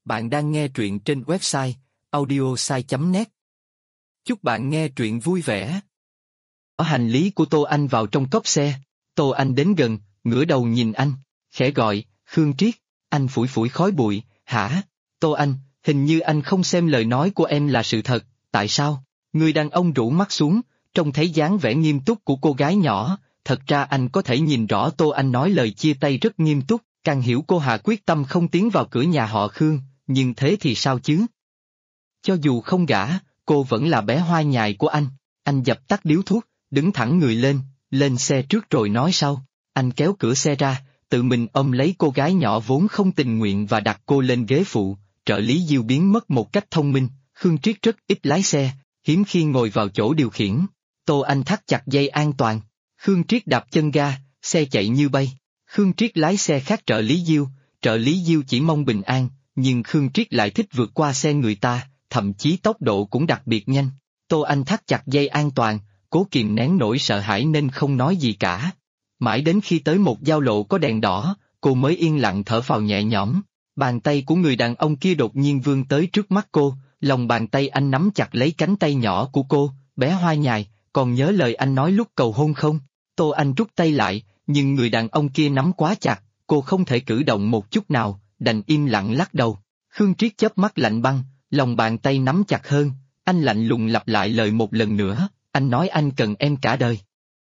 Bạn đang nghe truyện trên website audiosai.net. Chúc bạn nghe truyện vui vẻ. Bỏ hành lý của Tô Anh vào trong cốp xe. Tô Anh đến gần, ngửa đầu nhìn anh, khẽ gọi, Khương Triết. Anh phủi phủi khói bụi, hả? Tô Anh, hình như anh không xem lời nói của em là sự thật, tại sao? Người đàn ông rũ mắt xuống, trông thấy dáng vẻ nghiêm túc của cô gái nhỏ, thật ra anh có thể nhìn rõ Tô Anh nói lời chia tay rất nghiêm túc, càng hiểu cô hạ quyết tâm không tiến vào cửa nhà họ Khương, nhưng thế thì sao chứ? Cho dù không gả, cô vẫn là bé hoa nhài của anh. Anh dập tắt điếu thuốc, đứng thẳng người lên xe trước rồi nói sau. Anh kéo cửa xe ra, tự mình ôm lấy cô gái nhỏ vốn không tình nguyện và đặt cô lên ghế phụ. Trợ lý Diêu biến mất một cách thông minh, Khương Triết rất ít lái xe, hiếm khi ngồi vào chỗ điều khiển. Tô Anh thắt chặt dây an toàn, Khương Triết đạp chân ga, xe chạy như bay. Khương Triết lái xe khác trợ lý Diêu chỉ mong bình an, nhưng Khương Triết lại thích vượt qua xe người ta, thậm chí tốc độ cũng đặc biệt nhanh. Tô Anh thắt chặt dây an toàn, cố kìm nén nỗi sợ hãi nên không nói gì cả. Mãi đến khi tới một giao lộ có đèn đỏ, cô mới yên lặng thở phào nhẹ nhõm. Bàn tay của người đàn ông kia đột nhiên vươn tới trước mắt cô, lòng bàn tay anh nắm chặt lấy cánh tay nhỏ của cô, bé hoa nhài, còn nhớ lời anh nói lúc cầu hôn không? Tô Anh rút tay lại, nhưng người đàn ông kia nắm quá chặt, cô không thể cử động một chút nào, đành im lặng lắc đầu. Khương Triết chớp mắt lạnh băng, lòng bàn tay nắm chặt hơn, anh lạnh lùng lặp lại lời một lần nữa, anh nói anh cần em cả đời.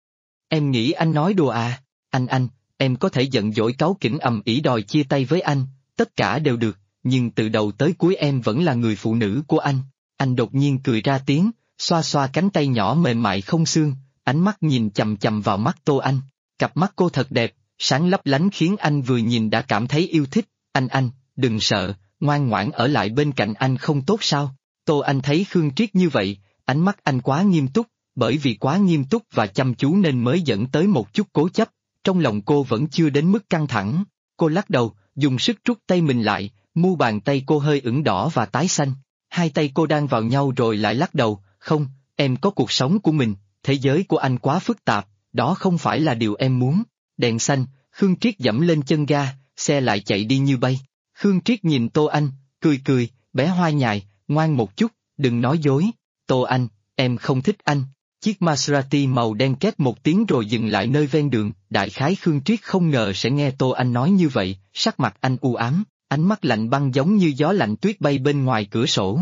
Em nghĩ anh nói đùa à? Anh, em có thể giận dỗi cáu kỉnh ầm ĩ đòi chia tay với anh, tất cả đều được, nhưng từ đầu tới cuối em vẫn là người phụ nữ của anh. Anh đột nhiên cười ra tiếng, xoa xoa cánh tay nhỏ mềm mại không xương, ánh mắt nhìn chằm chằm vào mắt Tô Anh. Cặp mắt cô thật đẹp, sáng lấp lánh khiến anh vừa nhìn đã cảm thấy yêu thích. Anh, đừng sợ, ngoan ngoãn ở lại bên cạnh anh không tốt sao? Tô Anh thấy Khương Triết như vậy, ánh mắt anh quá nghiêm túc, bởi vì quá nghiêm túc và chăm chú nên mới dẫn tới một chút cố chấp. Trong lòng cô vẫn chưa đến mức căng thẳng, cô lắc đầu, dùng sức rút tay mình lại, mu bàn tay cô hơi ửng đỏ và tái xanh. Hai tay cô đang vào nhau rồi lại lắc đầu, không, em có cuộc sống của mình, thế giới của anh quá phức tạp, đó không phải là điều em muốn. Đèn xanh, Khương Triết giẫm lên chân ga, xe lại chạy đi như bay. Khương Triết nhìn Tô Anh, cười, bé hoa nhài, ngoan một chút, đừng nói dối. Tô Anh, em không thích anh. Chiếc Maserati màu đen két một tiếng rồi dừng lại nơi ven đường, đại khái Khương Triết không ngờ sẽ nghe Tô Anh nói như vậy, sắc mặt anh u ám, ánh mắt lạnh băng giống như gió lạnh tuyết bay bên ngoài cửa sổ.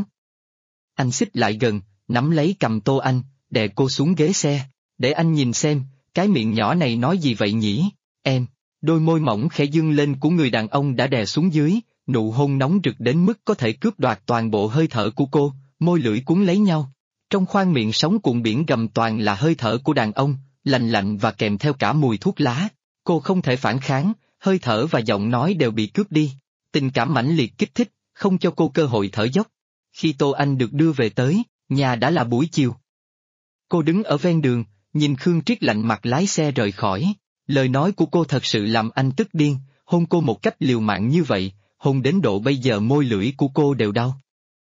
Anh xích lại gần, nắm lấy cầm Tô Anh, đè cô xuống ghế xe, để anh nhìn xem, cái miệng nhỏ này nói gì vậy nhỉ? Em, đôi môi mỏng khẽ dương lên của người đàn ông đã đè xuống dưới, nụ hôn nóng rực đến mức có thể cướp đoạt toàn bộ hơi thở của cô, môi lưỡi cuốn lấy nhau. Trong khoang miệng sống cuộn biển gầm toàn là hơi thở của đàn ông, lạnh lạnh và kèm theo cả mùi thuốc lá. Cô không thể phản kháng, hơi thở và giọng nói đều bị cướp đi. Tình cảm mãnh liệt kích thích, không cho cô cơ hội thở dốc. Khi Tô Anh được đưa về tới, nhà đã là buổi chiều. Cô đứng ở ven đường, nhìn Khương Triết lạnh mặt lái xe rời khỏi. Lời nói của cô thật sự làm anh tức điên, hôn cô một cách liều mạng như vậy, hôn đến độ bây giờ môi lưỡi của cô đều đau.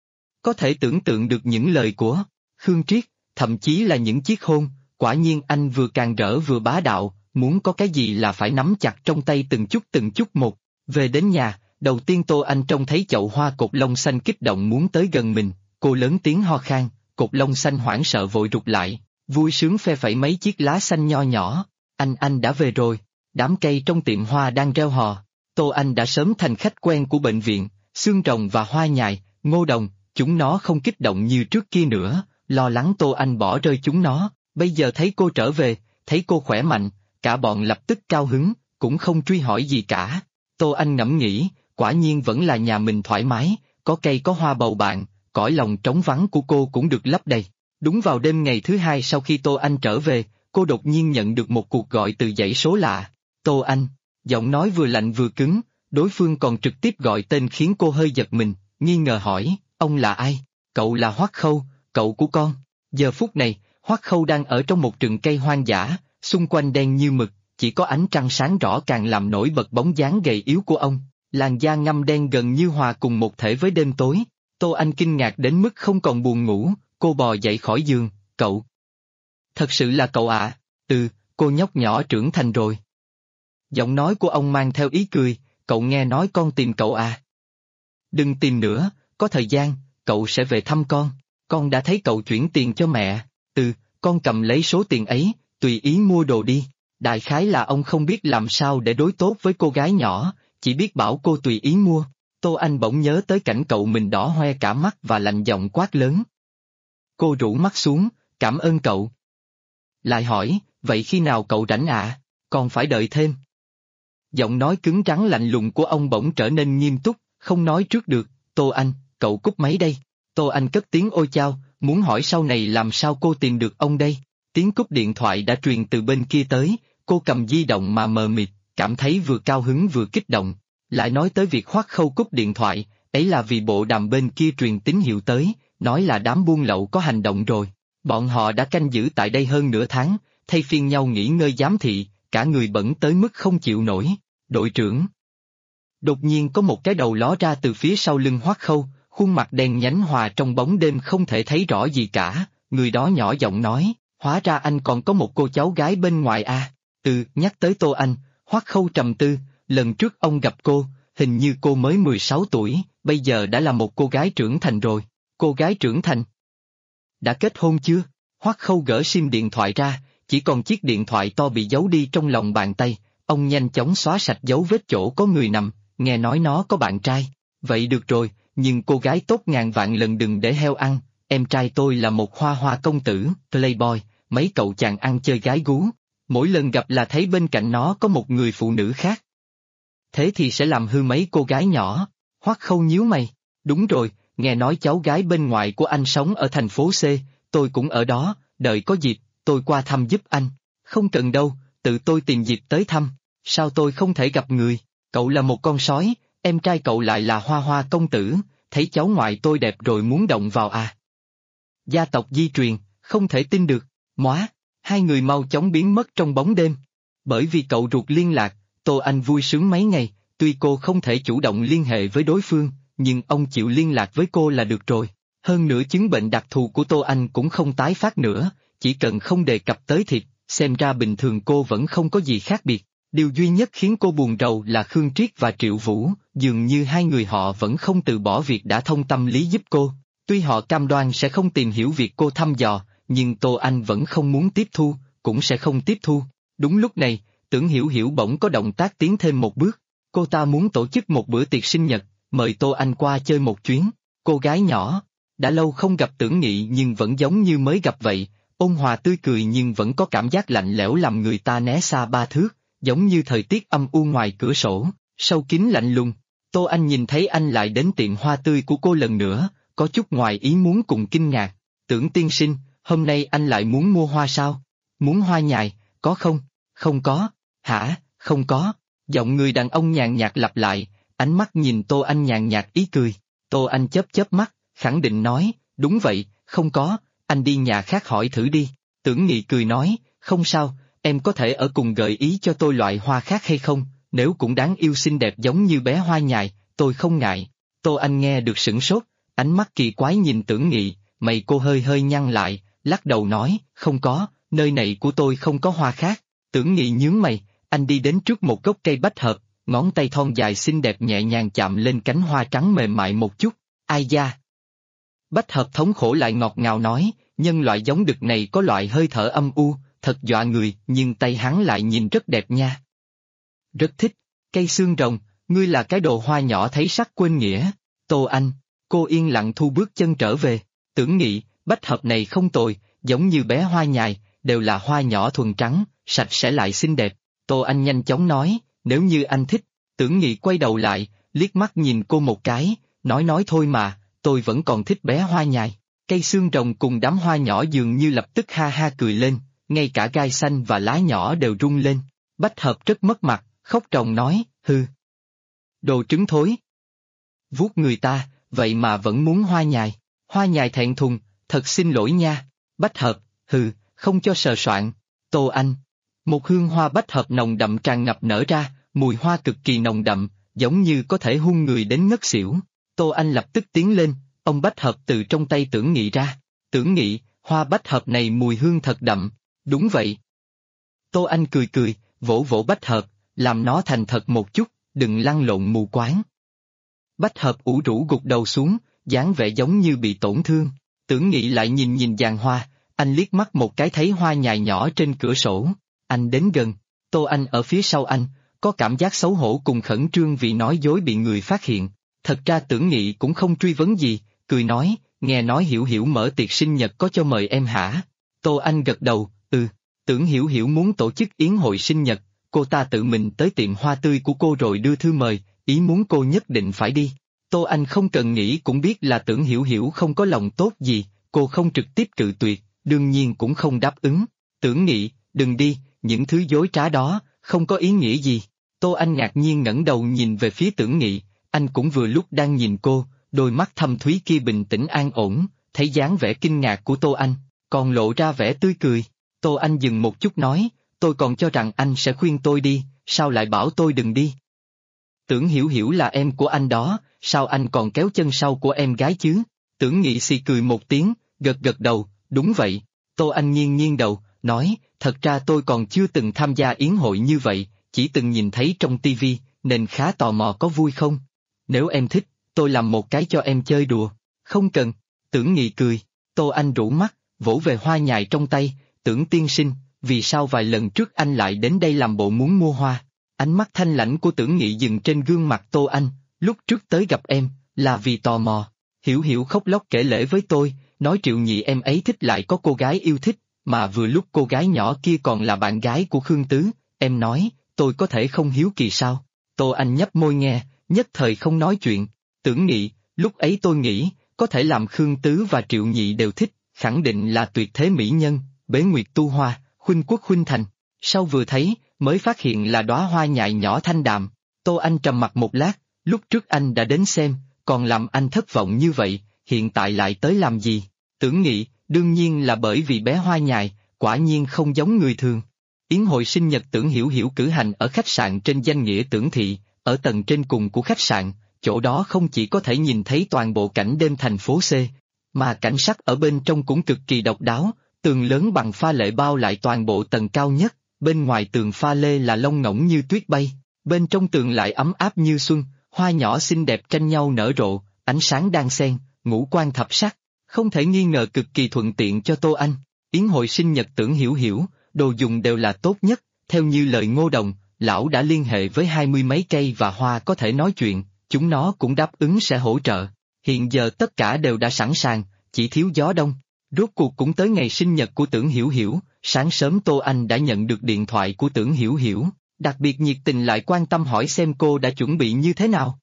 Có thể tưởng tượng được những lời của Khương Triết, thậm chí là những chiếc hôn, quả nhiên anh vừa càn rỡ vừa bá đạo, muốn có cái gì là phải nắm chặt trong tay từng chút một. Về đến nhà, đầu tiên Tô Anh trông thấy chậu hoa cột lông xanh kích động muốn tới gần mình, cô lớn tiếng ho khan, cột lông xanh hoảng sợ vội rụt lại, vui sướng phe phẩy mấy chiếc lá xanh nho nhỏ. Anh đã về rồi, đám cây trong tiệm hoa đang reo hò. Tô Anh đã sớm thành khách quen của bệnh viện, xương rồng và hoa nhài, ngô đồng, chúng nó không kích động như trước kia nữa, lo lắng Tô Anh bỏ rơi chúng nó, bây giờ thấy cô trở về, thấy cô khỏe mạnh, cả bọn lập tức cao hứng, cũng không truy hỏi gì cả. Tô Anh ngẫm nghĩ, quả nhiên vẫn là nhà mình thoải mái, có cây có hoa bầu bạn, cõi lòng trống vắng của cô cũng được lấp đầy. Đúng vào đêm ngày thứ hai sau khi Tô Anh trở về, cô đột nhiên nhận được một cuộc gọi từ dãy số lạ. Tô Anh, giọng nói vừa lạnh vừa cứng, đối phương còn trực tiếp gọi tên khiến cô hơi giật mình, nghi ngờ hỏi, ông là ai? Cậu là Hoắc Khâu, cậu của con. Giờ phút này, Hoắc Khâu đang ở trong một rừng cây hoang dã, xung quanh đen như mực, chỉ có ánh trăng sáng rõ càng làm nổi bật bóng dáng gầy yếu của ông, làn da ngăm đen gần như hòa cùng một thể với đêm tối. Tô Anh kinh ngạc đến mức không còn buồn ngủ, cô bò dậy khỏi giường, cậu. Thật sự là cậu ạ? Cô nhóc nhỏ trưởng thành rồi. Giọng nói của ông mang theo ý cười, cậu nghe nói con tìm cậu à? Đừng tìm nữa, có thời gian, cậu sẽ về thăm con đã thấy cậu chuyển tiền cho mẹ, con cầm lấy số tiền ấy, tùy ý mua đồ đi. Đại khái là ông không biết làm sao để đối tốt với cô gái nhỏ, chỉ biết bảo cô tùy ý mua. Tô Anh bỗng nhớ tới cảnh cậu mình đỏ hoe cả mắt và lạnh giọng quát lớn. Cô rũ mắt xuống, cảm ơn cậu. Lại hỏi, vậy khi nào cậu rảnh ạ? Còn phải đợi thêm. Giọng nói cứng rắn lạnh lùng của ông bỗng trở nên nghiêm túc, không nói trước được. Tô Anh, cậu cúp máy đây. Tô Anh cất tiếng ôi chao, muốn hỏi sau này làm sao cô tìm được ông đây. Tiếng cúp điện thoại đã truyền từ bên kia tới, cô cầm di động mà mờ mịt, cảm thấy vừa cao hứng vừa kích động. Lại nói tới việc Hoắc Khâu cúp điện thoại, ấy là vì bộ đàm bên kia truyền tín hiệu tới, nói là đám buôn lậu có hành động rồi. Bọn họ đã canh giữ tại đây hơn nửa tháng, thay phiên nhau nghỉ ngơi giám thị, cả người bẩn tới mức không chịu nổi. Đội trưởng. Đột nhiên có một cái đầu ló ra từ phía sau lưng Hoắc Khâu, khuôn mặt đen nhánh hòa trong bóng đêm không thể thấy rõ gì cả, người đó nhỏ giọng nói, hóa ra anh còn có một cô cháu gái bên ngoài à. Nhắc tới Tô Anh, Hoắc Khâu trầm tư, lần trước ông gặp cô, hình như cô mới 16 tuổi, bây giờ đã là một cô gái trưởng thành rồi. Cô gái trưởng thành? Đã kết hôn chưa? Hoắc Khâu gỡ sim điện thoại ra, chỉ còn chiếc điện thoại to bị giấu đi trong lòng bàn tay, ông nhanh chóng xóa sạch dấu vết chỗ có người nằm, nghe nói nó có bạn trai. Vậy được rồi, nhưng cô gái tốt ngàn vạn lần đừng để heo ăn, em trai tôi là một hoa hoa công tử, playboy, mấy cậu chàng ăn chơi gái gú, mỗi lần gặp là thấy bên cạnh nó có một người phụ nữ khác. Thế thì sẽ làm hư mấy cô gái nhỏ. Hoắc Khâu nhíu mày, đúng rồi, nghe nói cháu gái bên ngoài của anh sống ở thành phố C, tôi cũng ở đó, đợi có dịp, tôi qua thăm giúp anh. Không cần đâu, tự tôi tìm dịp tới thăm, sao tôi không thể gặp người, cậu là một con sói, em trai cậu lại là hoa hoa công tử, thấy cháu ngoại tôi đẹp rồi muốn động vào à. Gia tộc di truyền, không thể tin được, móa, hai người mau chóng biến mất trong bóng đêm. Bởi vì cậu ruột liên lạc, Tô Anh vui sướng mấy ngày, tuy cô không thể chủ động liên hệ với đối phương, nhưng ông chịu liên lạc với cô là được rồi. Hơn nữa chứng bệnh đặc thù của Tô Anh cũng không tái phát nữa, chỉ cần không đề cập tới thịt, xem ra bình thường cô vẫn không có gì khác biệt. Điều duy nhất khiến cô buồn rầu là Khương Triết và Triệu Vũ, dường như hai người họ vẫn không từ bỏ việc đã thông tâm lý giúp cô. Tuy họ cam đoan sẽ không tìm hiểu việc cô thăm dò, nhưng Tô Anh vẫn không muốn tiếp thu, cũng sẽ không tiếp thu. Đúng lúc này, Tưởng Hiểu Hiểu bỗng có động tác tiến thêm một bước. Cô ta muốn tổ chức một bữa tiệc sinh nhật, mời Tô Anh qua chơi một chuyến. Cô gái nhỏ, đã lâu không gặp Tưởng Nghị nhưng vẫn giống như mới gặp vậy, ôn hòa tươi cười nhưng vẫn có cảm giác lạnh lẽo làm người ta né xa ba thước, giống như thời tiết âm u ngoài cửa sổ, sâu kín lạnh lùng. Tô Anh nhìn thấy anh lại đến tiệm hoa tươi của cô lần nữa, có chút ngoài ý muốn cùng kinh ngạc. Tưởng tiên sinh, hôm nay anh lại muốn mua hoa sao? Muốn hoa nhài, có không? Không có. Hả, không có. Giọng người đàn ông nhàn nhạt lặp lại, ánh mắt nhìn Tô Anh nhàn nhạt ý cười. Tô Anh chớp chớp mắt, khẳng định nói, đúng vậy, không có, anh đi nhà khác hỏi thử đi. Tưởng Nghị cười nói, không sao, em có thể ở cùng gợi ý cho tôi loại hoa khác hay không, nếu cũng đáng yêu xinh đẹp giống như bé hoa nhài, tôi không ngại. Tô Anh nghe được sửng sốt, ánh mắt kỳ quái nhìn Tưởng Nghị, mày cô hơi hơi nhăn lại, lắc đầu nói, không có, nơi này của tôi không có hoa khác. Tưởng Nghị nhướng mày, anh đi đến trước một gốc cây bách hợp, ngón tay thon dài xinh đẹp nhẹ nhàng chạm lên cánh hoa trắng mềm mại một chút, ai da. Bách hợp thống khổ lại ngọt ngào nói, nhân loại giống đực này có loại hơi thở âm u, thật dọa người, nhưng tay hắn lại nhìn rất đẹp nha. Rất thích, cây xương rồng, ngươi là cái đồ hoa nhỏ thấy sắc quên nghĩa. Tô Anh, cô yên lặng thu bước chân trở về. Tưởng Nghị, bách hợp này không tồi, giống như bé hoa nhài, đều là hoa nhỏ thuần trắng, sạch sẽ lại xinh đẹp. Tô Anh nhanh chóng nói, nếu như anh thích. Tưởng Nghị quay đầu lại, liếc mắt nhìn cô một cái, nói thôi mà, tôi vẫn còn thích bé hoa nhài. Cây xương rồng cùng đám hoa nhỏ dường như lập tức ha ha cười lên, ngay cả gai xanh và lá nhỏ đều rung lên. Bách hợp rất mất mặt, khóc ròng nói, hư. Đồ trứng thối. Vuốt người ta, vậy mà vẫn muốn hoa nhài. Hoa nhài thẹn thùng, thật xin lỗi nha. Bách hợp, hừ, không cho sờ soạn. Tô Anh. Một hương hoa bách hợp nồng đậm tràn ngập nở ra, mùi hoa cực kỳ nồng đậm, giống như có thể hôn người đến ngất xỉu. Tô Anh lập tức tiến lên, ông bách hợp từ trong tay Tưởng Nghị ra. Tưởng Nghị, hoa bách hợp này mùi hương thật đậm. Đúng vậy. Tô Anh cười cười, vỗ vỗ bách hợp, làm nó thành thật một chút, đừng lăn lộn mù quáng. Bách hợp ủ rũ gục đầu xuống, dáng vẻ giống như bị tổn thương. Tưởng Nghị lại nhìn nhìn giàn hoa, anh liếc mắt một cái thấy hoa nhài nhỏ trên cửa sổ. Anh đến gần, Tô Anh ở phía sau anh, có cảm giác xấu hổ cùng khẩn trương vì nói dối bị người phát hiện. Thật ra Tưởng Nghị cũng không truy vấn gì, cười nói, nghe nói Hiểu Hiểu mở tiệc sinh nhật có cho mời em hả? Tô Anh gật đầu, Tưởng Hiểu Hiểu muốn tổ chức yến hội sinh nhật, cô ta tự mình tới tiệm hoa tươi của cô rồi đưa thư mời, ý muốn cô nhất định phải đi. Tô Anh không cần nghĩ cũng biết là Tưởng Hiểu Hiểu không có lòng tốt gì, cô không trực tiếp cự tuyệt, đương nhiên cũng không đáp ứng. Tưởng Nghị, đừng đi, những thứ dối trá đó, không có ý nghĩa gì. Tô Anh ngạc nhiên ngẩng đầu nhìn về phía Tưởng Nghị, anh cũng vừa lúc đang nhìn cô, đôi mắt thâm thúy kia bình tĩnh an ổn, thấy dáng vẻ kinh ngạc của Tô Anh, còn lộ ra vẻ tươi cười. Tô Anh dừng một chút nói, tôi còn cho rằng anh sẽ khuyên tôi đi, sao lại bảo tôi đừng đi? Tưởng Hiểu Hiểu là em của anh đó, sao anh còn kéo chân sau của em gái chứ? Tưởng Nghị xì cười một tiếng, gật gật đầu, đúng vậy. Tô Anh nghiêng nghiêng đầu, nói, thật ra tôi còn chưa từng tham gia yến hội như vậy, chỉ từng nhìn thấy trong tivi, nên khá tò mò có vui không? Nếu em thích, tôi làm một cái cho em chơi đùa. Không cần. Tưởng Nghị cười. Tô Anh rũ mắt, vỗ về hoa nhài trong tay, Tưởng tiên sinh, vì sao vài lần trước anh lại đến đây làm bộ muốn mua hoa? Ánh mắt thanh lãnh của Tưởng Nghị dừng trên gương mặt Tô Anh, lúc trước tới gặp em, là vì tò mò. Hiểu Hiểu khóc lóc kể lể với tôi, nói Triệu Nhị em ấy thích lại có cô gái yêu thích, mà vừa lúc cô gái nhỏ kia còn là bạn gái của Khương Tứ, em nói, tôi có thể không hiếu kỳ sao? Tô Anh nhấp môi nghe, nhất thời không nói chuyện. Tưởng Nghị, lúc ấy tôi nghĩ, có thể làm Khương Tứ và Triệu Nhị đều thích, khẳng định là tuyệt thế mỹ nhân, bế nguyệt tu hoa, khuynh quốc khuynh thành. Sau vừa thấy, mới phát hiện là đóa hoa nhài nhỏ thanh đạm. Tô Anh trầm mặt một lát, lúc trước anh đã đến xem, còn làm anh thất vọng như vậy, hiện tại lại tới làm gì? Tưởng Nghị, đương nhiên là bởi vì bé hoa nhài, quả nhiên không giống người thường. Yến hội sinh nhật Tưởng Hiểu Hiểu cử hành ở khách sạn trên danh nghĩa Tưởng Thị, ở tầng trên cùng của khách sạn, chỗ đó không chỉ có thể nhìn thấy toàn bộ cảnh đêm thành phố C, mà cảnh sắc ở bên trong cũng cực kỳ độc đáo, tường lớn bằng pha lê bao lại toàn bộ tầng cao nhất, bên ngoài tường pha lê là lông ngỗng như tuyết bay, bên trong tường lại ấm áp như xuân, hoa nhỏ xinh đẹp tranh nhau nở rộ, ánh sáng đan xen, ngũ quan thập sắc, không thể nghi ngờ cực kỳ thuận tiện cho Tô Anh. Yến hội sinh nhật Tưởng Hiểu Hiểu, đồ dùng đều là tốt nhất, theo như lời Ngô Đồng, lão đã liên hệ với 20 mấy cây và hoa có thể nói chuyện, chúng nó cũng đáp ứng sẽ hỗ trợ. Hiện giờ tất cả đều đã sẵn sàng, chỉ thiếu gió đông. Rốt cuộc cũng tới ngày sinh nhật của Tưởng Hiểu Hiểu, sáng sớm Tô Anh đã nhận được điện thoại của Tưởng Hiểu Hiểu, đặc biệt nhiệt tình lại quan tâm hỏi xem cô đã chuẩn bị như thế nào.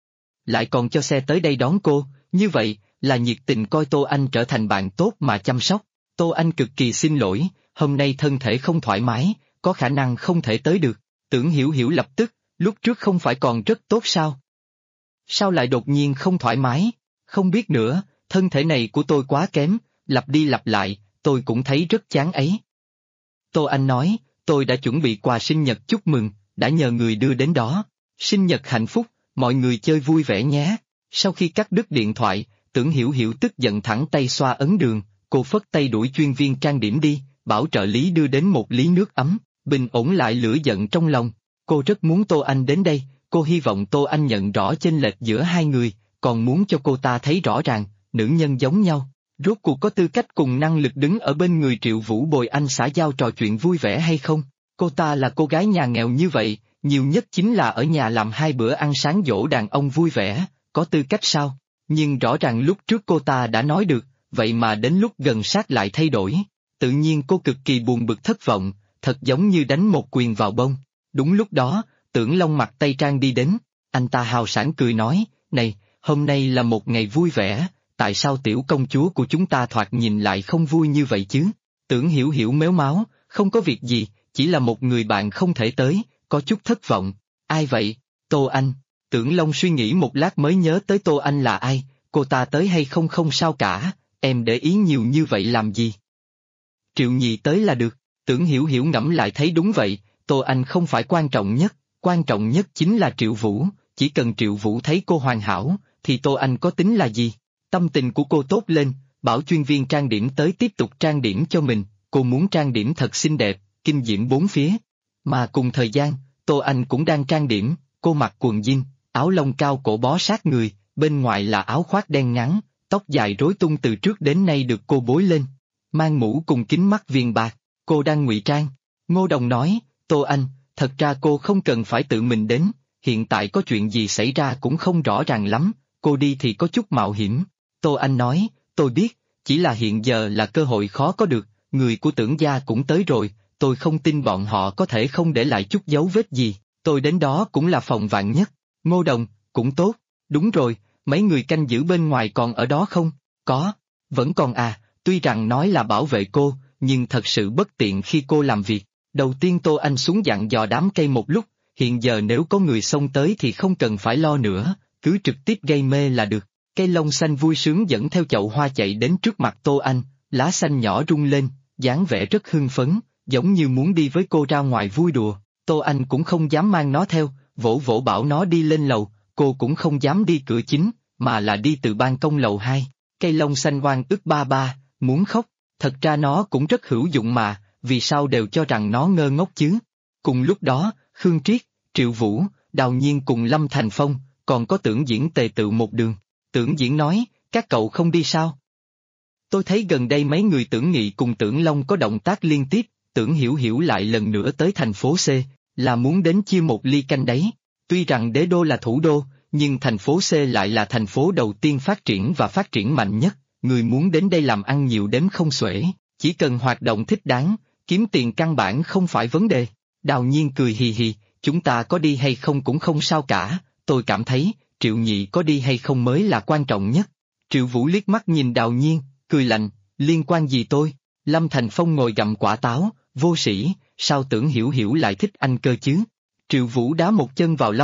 Lại còn cho xe tới đây đón cô, như vậy, là nhiệt tình coi Tô Anh trở thành bạn tốt mà chăm sóc. Tô Anh cực kỳ xin lỗi, hôm nay thân thể không thoải mái, có khả năng không thể tới được. Tưởng Hiểu Hiểu lập tức, lúc trước không phải còn rất tốt sao? Sao lại đột nhiên không thoải mái? Không biết nữa, thân thể này của tôi quá kém, lặp đi lặp lại, tôi cũng thấy rất chán ấy. Tô Anh nói, tôi đã chuẩn bị quà sinh nhật chúc mừng, đã nhờ người đưa đến đó. Sinh nhật hạnh phúc, mọi người chơi vui vẻ nhé. Sau khi cắt đứt điện thoại, Tưởng Hiểu Hiểu tức giận thẳng tay xoa ấn đường, cô phất tay đuổi chuyên viên trang điểm đi, bảo trợ lý đưa đến một ly nước ấm, bình ổn lại lửa giận trong lòng. Cô rất muốn Tô Anh đến đây, cô hy vọng Tô Anh nhận rõ chênh lệch giữa hai người, còn muốn cho cô ta thấy rõ ràng, nữ nhân giống nhau. Rốt cuộc có tư cách cùng năng lực đứng ở bên người Triệu Vũ bồi anh xã giao trò chuyện vui vẻ hay không? Cô ta là cô gái nhà nghèo như vậy, nhiều nhất chính là ở nhà làm 2 bữa ăn sáng dỗ đàn ông vui vẻ, có tư cách sao? Nhưng rõ ràng lúc trước cô ta đã nói được, vậy mà đến lúc gần sát lại thay đổi. Tự nhiên cô cực kỳ buồn bực thất vọng, thật giống như đánh một quyền vào bông. Đúng lúc đó, Tưởng Long mặc tây trang đi đến, anh ta hào sảng cười nói, này, hôm nay là một ngày vui vẻ, tại sao tiểu công chúa của chúng ta thoạt nhìn lại không vui như vậy chứ? Tưởng Hiểu Hiểu mếu máo, không có việc gì, chỉ là một người bạn không thể tới, có chút thất vọng. Ai vậy? Tô Anh. Tưởng Long suy nghĩ một lát mới nhớ tới Tô Anh là ai, cô ta tới hay không không sao cả, em để ý nhiều như vậy làm gì? Triệu Nhị tới là được. Tưởng Hiểu Hiểu ngẫm lại thấy đúng vậy, Tô Anh không phải quan trọng nhất chính là Triệu Vũ, chỉ cần Triệu Vũ thấy cô hoàn hảo, thì Tô Anh có tính là gì? Tâm tình của cô tốt lên, bảo chuyên viên trang điểm tới tiếp tục trang điểm cho mình, cô muốn trang điểm thật xinh đẹp, kinh diễm bốn phía. Mà cùng thời gian, Tô Anh cũng đang trang điểm, cô mặc quần jean, áo lông cao cổ bó sát người, bên ngoài là áo khoác đen ngắn, tóc dài rối tung từ trước đến nay được cô bối lên, mang mũ cùng kính mắt viền bạc, cô đang ngụy trang. Ngô Đồng nói, Tô Anh, thật ra cô không cần phải tự mình đến, hiện tại có chuyện gì xảy ra cũng không rõ ràng lắm, cô đi thì có chút mạo hiểm. Tô Anh nói, tôi biết, chỉ là hiện giờ là cơ hội khó có được, người của Tưởng gia cũng tới rồi, tôi không tin bọn họ có thể không để lại chút dấu vết gì, tôi đến đó cũng là phòng vạn nhất. Ngô Đồng, cũng tốt, đúng rồi, mấy người canh giữ bên ngoài còn ở đó không? Có, vẫn còn à, tuy rằng nói là bảo vệ cô, nhưng thật sự bất tiện khi cô làm việc. Đầu tiên Tô Anh xuống dặn dò đám cây một lúc, hiện giờ nếu có người xông tới thì không cần phải lo nữa, cứ trực tiếp gây mê là được. Cây lông xanh vui sướng dẫn theo chậu hoa chạy đến trước mặt Tô Anh, lá xanh nhỏ rung lên, dáng vẻ rất hưng phấn, giống như muốn đi với cô ra ngoài vui đùa. Tô Anh cũng không dám mang nó theo, vỗ vỗ bảo nó đi lên lầu, cô cũng không dám đi cửa chính, mà là đi từ ban công lầu 2. Cây lông xanh oan ức ba ba, muốn khóc, thật ra nó cũng rất hữu dụng mà, vì sao đều cho rằng nó ngơ ngốc chứ. Cùng lúc đó, Khương Triết, Triệu Vũ, Đào Nhiên cùng Lâm Thành Phong, còn có Tưởng Diễn tề tựu một đường. Tưởng Diễn nói, các cậu không đi sao? Tôi thấy gần đây mấy người Tưởng Nghị cùng Tưởng Long có động tác liên tiếp, Tưởng Hiểu Hiểu lại lần nữa tới thành phố C, là muốn đến chia một ly canh đấy. Tuy rằng đế đô là thủ đô, nhưng thành phố C lại là thành phố đầu tiên phát triển và phát triển mạnh nhất, người muốn đến đây làm ăn nhiều đếm không xuể, chỉ cần hoạt động thích đáng, kiếm tiền căn bản không phải vấn đề. Đào Nhiên cười hì hì, chúng ta có đi hay không cũng không sao cả, tôi cảm thấy, Triệu Nhị có đi hay không mới là quan trọng nhất. Triệu Vũ liếc mắt nhìn Đào Nhiên, cười lạnh, liên quan gì tôi? Lâm Thành Phong ngồi gặm quả táo, vô sĩ, sao Tưởng Hiểu Hiểu lại thích anh cơ chứ? Triệu Vũ đá một chân vào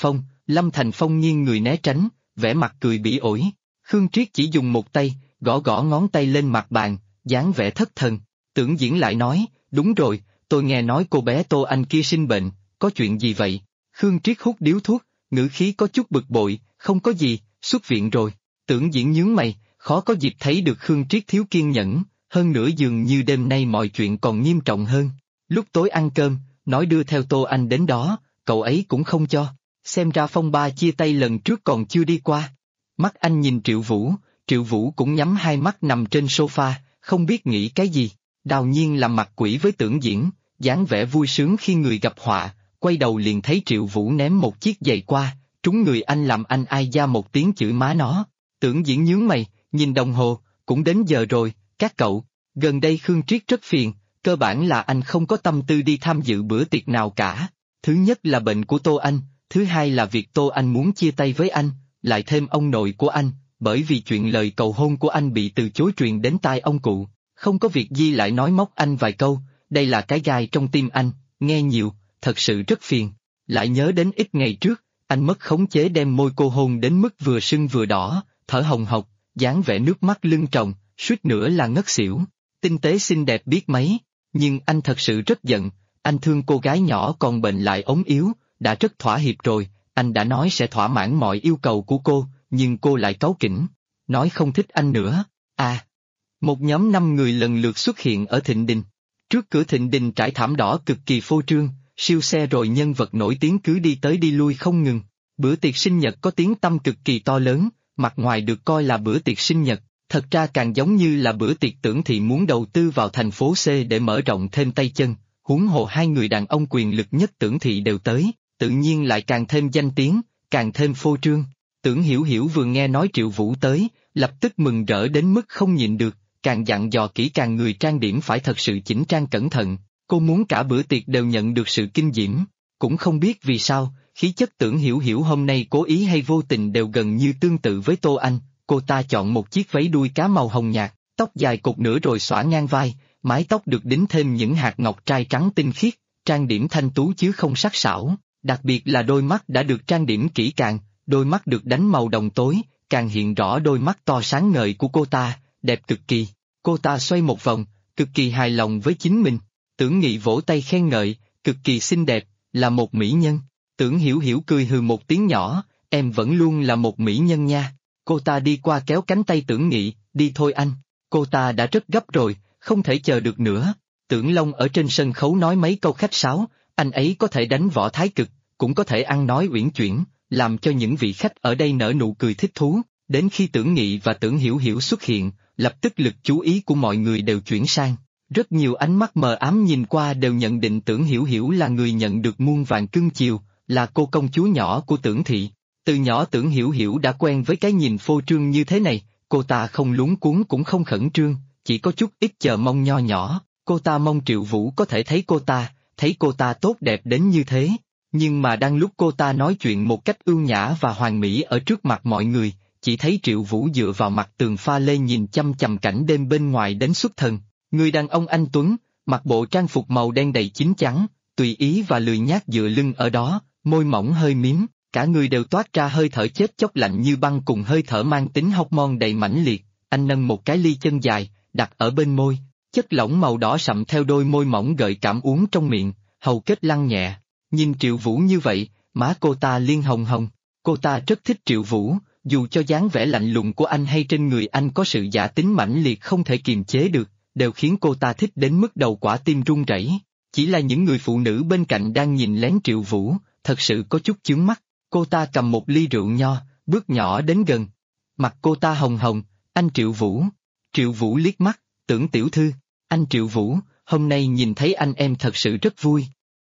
Lâm Thành Phong nghiêng người né tránh, vẻ mặt cười bỉ ổi. Khương Triết chỉ dùng một tay, gõ gõ ngón tay lên mặt bàn, dáng vẻ thất thần. Tưởng Diễn lại nói, đúng rồi, tôi nghe nói cô bé Tô Anh kia sinh bệnh, có chuyện gì vậy? Khương Triết hút điếu thuốc, ngữ khí có chút bực bội, không có gì, xuất viện rồi. Tưởng Diễn nhướng mày, khó có dịp thấy được Khương Triết thiếu kiên nhẫn, hơn nữa dường như đêm nay mọi chuyện còn nghiêm trọng hơn. Lúc tối ăn cơm, nói đưa theo Tô Anh đến đó, cậu ấy cũng không cho, xem ra phong ba chia tay lần trước còn chưa đi qua. Mắt anh nhìn Triệu Vũ cũng nhắm hai mắt nằm trên sofa, không biết nghĩ cái gì. Đào Nhiên làm mặt quỷ với Tưởng Diễn, dáng vẻ vui sướng khi người gặp họa, quay đầu liền thấy Triệu Vũ ném một chiếc giày qua, trúng người anh làm anh ai ra một tiếng chửi má nó. Tưởng Diễn nhướng mày, nhìn đồng hồ, cũng đến giờ rồi, các cậu, gần đây Khương Triết rất phiền, cơ bản là anh không có tâm tư đi tham dự bữa tiệc nào cả. Thứ nhất là bệnh của Tô Anh, thứ hai là việc Tô Anh muốn chia tay với anh, lại thêm ông nội của anh, bởi vì chuyện lời cầu hôn của anh bị từ chối truyền đến tai ông cụ, không có việc gì lại nói móc anh vài câu, đây là cái gai trong tim anh, nghe nhiều, thật sự rất phiền. Lại nhớ đến ít ngày trước, anh mất khống chế đem môi cô hôn đến mức vừa sưng vừa đỏ, thở hồng hộc, dáng vẻ nước mắt lưng tròng, suýt nữa là ngất xỉu. Tinh tế xinh đẹp biết mấy, nhưng anh thật sự rất giận, anh thương cô gái nhỏ còn bệnh lại ốm yếu, đã rất thỏa hiệp rồi, anh đã nói sẽ thỏa mãn mọi yêu cầu của cô, nhưng cô lại cáu kỉnh, nói không thích anh nữa. À, một nhóm 5 người lần lượt xuất hiện ở Thịnh Đình. Trước cửa Thịnh Đình trải thảm đỏ cực kỳ phô trương, siêu xe rồi nhân vật nổi tiếng cứ đi tới đi lui không ngừng. Bữa tiệc sinh nhật có tiếng tăm cực kỳ to lớn, mặt ngoài được coi là bữa tiệc sinh nhật, thật ra càng giống như là bữa tiệc Tưởng Thị muốn đầu tư vào thành phố C để mở rộng thêm tay chân, huống hồ hai người đàn ông quyền lực nhất Tưởng Thị đều tới, tự nhiên lại càng thêm danh tiếng, càng thêm phô trương. Tưởng Hiểu Hiểu vừa nghe nói Triệu Vũ tới, lập tức mừng rỡ đến mức không nhịn được, càng dặn dò kỹ càng người trang điểm phải thật sự chỉnh trang cẩn thận, cô muốn cả bữa tiệc đều nhận được sự kinh diễm. Cũng không biết vì sao, khí chất Tưởng Hiểu Hiểu hôm nay cố ý hay vô tình đều gần như tương tự với Tô Anh, cô ta chọn một chiếc váy đuôi cá màu hồng nhạt, tóc dài cột nửa rồi xõa ngang vai, mái tóc được đính thêm những hạt ngọc trai trắng tinh khiết, trang điểm thanh tú chứ không sắc sảo, đặc biệt là đôi mắt đã được trang điểm kỹ càng, đôi mắt được đánh màu đồng tối, càng hiện rõ đôi mắt to sáng ngời của cô ta, đẹp cực kỳ. Cô ta xoay một vòng, cực kỳ hài lòng với chính mình. Tưởng Nghị vỗ tay khen ngợi, cực kỳ xinh đẹp, là một mỹ nhân. Tưởng Hiểu Hiểu cười hừ một tiếng nhỏ, em vẫn luôn là một mỹ nhân nha. Cô ta đi qua kéo cánh tay Tưởng Nghị, đi thôi anh. Cô ta đã rất gấp rồi, không thể chờ được nữa. Tưởng Long ở trên sân khấu nói mấy câu khách sáo, anh ấy có thể đánh võ thái cực, cũng có thể ăn nói uyển chuyển, làm cho những vị khách ở đây nở nụ cười thích thú. Đến khi Tưởng Nghị và Tưởng Hiểu Hiểu xuất hiện, lập tức lực chú ý của mọi người đều chuyển sang. Rất nhiều ánh mắt mờ ám nhìn qua đều nhận định Tưởng Hiểu Hiểu là người nhận được muôn vàn cưng chiều, là cô công chúa nhỏ của Tưởng thị. Từ nhỏ Tưởng Hiểu Hiểu đã quen với cái nhìn phô trương như thế này, cô ta không luống cuống cũng không khẩn trương, chỉ có chút ít chờ mong nho nhỏ. Cô ta mong Triệu Vũ có thể thấy cô ta tốt đẹp đến như thế. Nhưng mà đang lúc cô ta nói chuyện một cách ưu nhã và hoàn mỹ ở trước mặt mọi người, chỉ thấy Triệu Vũ dựa vào mặt tường pha lê nhìn chăm chằm cảnh đêm bên ngoài đến xuất thần. Người đàn ông anh tuấn, mặc bộ trang phục màu đen đầy chín chắn, tùy ý và lười nhác dựa lưng ở đó, môi mỏng hơi miếm, cả người đều toát ra hơi thở chết chóc lạnh như băng cùng hơi thở mang tính hormone đầy mãnh liệt. Anh nâng một cái ly chân dài, đặt ở bên môi, chất lỏng màu đỏ sậm theo đôi môi mỏng gợi cảm uống trong miệng, hầu kết lăn nhẹ. Nhìn Triệu Vũ như vậy, má cô ta liên hồng hồng. Cô ta rất thích Triệu Vũ, dù cho dáng vẻ lạnh lùng của anh hay trên người anh có sự giả tính mãnh liệt không thể kiềm chế được, đều khiến cô ta thích đến mức đầu quả tim run rẩy. Chỉ là những người phụ nữ bên cạnh đang nhìn lén Triệu Vũ, thật sự có chút chướng mắt. Cô ta cầm một ly rượu nho, bước nhỏ đến gần. Mặt cô ta hồng hồng, anh Triệu Vũ. Triệu Vũ liếc mắt, Tưởng tiểu thư, anh Triệu Vũ, hôm nay nhìn thấy anh em thật sự rất vui.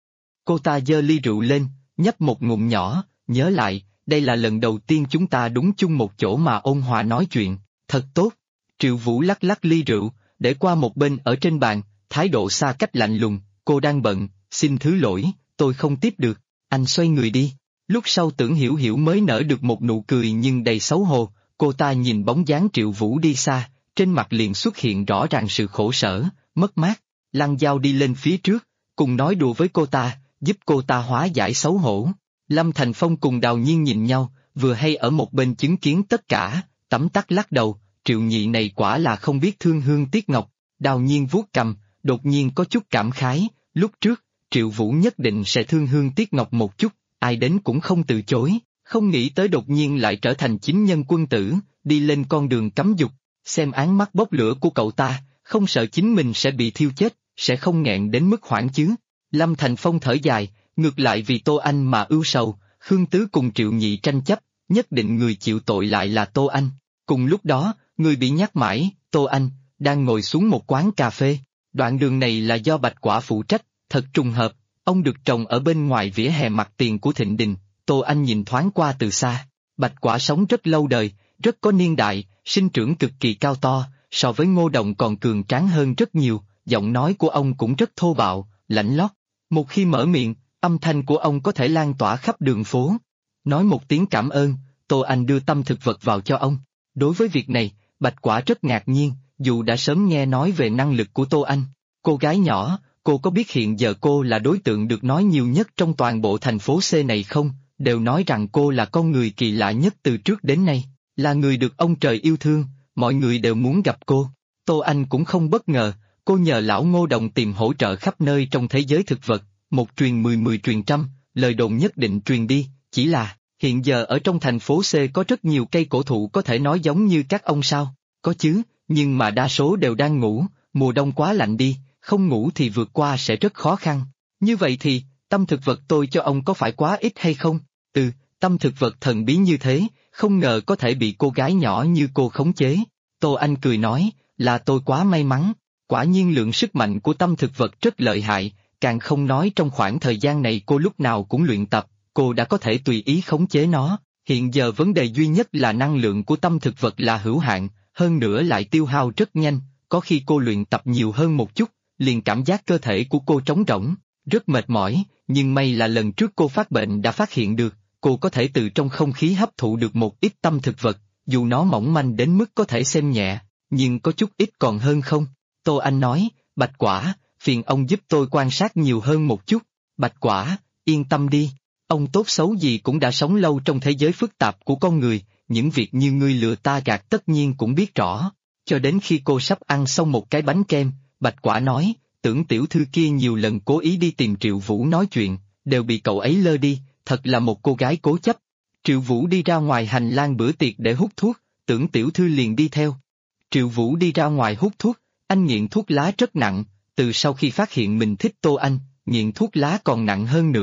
Cô ta giơ ly rượu lên, nhấp một ngụm nhỏ, nhớ lại, đây là lần đầu tiên chúng ta đúng chung một chỗ mà ôn hòa nói chuyện, thật tốt. Triệu Vũ lắc lắc ly rượu, để qua một bên ở trên bàn, thái độ xa cách lạnh lùng, cô đang bận, xin thứ lỗi, tôi không tiếp được, anh xoay người đi. Lúc sau Tưởng Hiểu Hiểu mới nở được một nụ cười nhưng đầy xấu hổ, cô ta nhìn bóng dáng Triệu Vũ đi xa, trên mặt liền xuất hiện rõ ràng sự khổ sở, mất mát. Lăng Giao đi lên phía trước, cùng nói đùa với cô ta, giúp cô ta hóa giải xấu hổ. Lâm Thành Phong cùng Đào Nhiên nhìn nhau, vừa hay ở một bên chứng kiến tất cả, tấm tắc lắc đầu, Triệu nhị này quả là không biết thương hương tiếc ngọc. Đào Nhiên vuốt cằm, đột nhiên có chút cảm khái, lúc trước, Triệu Vũ nhất định sẽ thương hương tiếc ngọc một chút, ai đến cũng không từ chối, không nghĩ tới đột nhiên lại trở thành chính nhân quân tử, đi lên con đường cấm dục, xem áng mắt bốc lửa của cậu ta, không sợ chính mình sẽ bị thiêu chết, sẽ không nghẹn đến mức hoảng chứ. Lâm Thành Phong thở dài, ngược lại vì Tô Anh mà ưu sầu, Khương Tứ cùng Triệu Nhị tranh chấp, nhất định người chịu tội lại là Tô Anh. Cùng lúc đó, người bị nhắc mãi, Tô Anh, đang ngồi xuống một quán cà phê. Đoạn đường này là do Bạch Quả phụ trách, thật trùng hợp, ông được trồng ở bên ngoài vỉa hè mặt tiền của Thịnh Đình. Tô Anh nhìn thoáng qua từ xa, Bạch Quả sống rất lâu đời, rất có niên đại, sinh trưởng cực kỳ cao to, so với Ngô Đồng còn cường tráng hơn rất nhiều, giọng nói của ông cũng rất thô bạo, lạnh lót. Một khi mở miệng, âm thanh của ông có thể lan tỏa khắp đường phố. Nói một tiếng cảm ơn, Tô Anh đưa tâm thực vật vào cho ông. Đối với việc này, Bạch Quả rất ngạc nhiên, dù đã sớm nghe nói về năng lực của Tô Anh. Cô gái nhỏ, cô có biết hiện giờ cô là đối tượng được nói nhiều nhất trong toàn bộ thành phố C này không? Đều nói rằng cô là con người kỳ lạ nhất từ trước đến nay, là người được ông trời yêu thương, mọi người đều muốn gặp cô. Tô Anh cũng không bất ngờ, cô nhờ lão Ngô Đồng tìm hỗ trợ khắp nơi trong thế giới thực vật, một truyền 10 truyền trăm, lời đồn nhất định truyền đi, chỉ là, hiện giờ ở trong thành phố C có rất nhiều cây cổ thụ có thể nói giống như các ông sao? Có chứ, nhưng mà đa số đều đang ngủ, mùa đông quá lạnh đi, không ngủ thì vượt qua sẽ rất khó khăn. Như vậy thì, tâm thực vật tôi cho ông có phải quá ít hay không? Tâm thực vật thần bí như thế, không ngờ có thể bị cô gái nhỏ như cô khống chế. Tô Anh cười nói, là tôi quá may mắn, quả nhiên lượng sức mạnh của tâm thực vật rất lợi hại, càng không nói trong khoảng thời gian này cô lúc nào cũng luyện tập, cô đã có thể tùy ý khống chế nó. Hiện giờ vấn đề duy nhất là năng lượng của tâm thực vật là hữu hạn, hơn nữa lại tiêu hao rất nhanh, có khi cô luyện tập nhiều hơn một chút, liền cảm giác cơ thể của cô trống rỗng, rất mệt mỏi, nhưng may là lần trước cô phát bệnh đã phát hiện được, cô có thể từ trong không khí hấp thụ được một ít tâm thực vật, dù nó mỏng manh đến mức có thể xem nhẹ, nhưng có chút ít còn hơn không. Tô Anh nói, Bạch Quả, phiền ông giúp tôi quan sát nhiều hơn một chút. Bạch Quả, yên tâm đi, ông tốt xấu gì cũng đã sống lâu trong thế giới phức tạp của con người, những việc như ngươi lừa ta gạt tất nhiên cũng biết rõ. Cho đến khi cô sắp ăn xong một cái bánh kem, Bạch Quả nói, Tưởng tiểu thư kia nhiều lần cố ý đi tìm Triệu Vũ nói chuyện, đều bị cậu ấy lơ đi, thật là một cô gái cố chấp. Triệu Vũ đi ra ngoài hành lang bữa tiệc để hút thuốc, Tưởng tiểu thư liền đi theo. Triệu Vũ đi ra ngoài hút thuốc, anh nghiện thuốc lá rất nặng, từ sau khi phát hiện mình thích Tô Anh, nghiện thuốc lá còn nặng hơn nữa,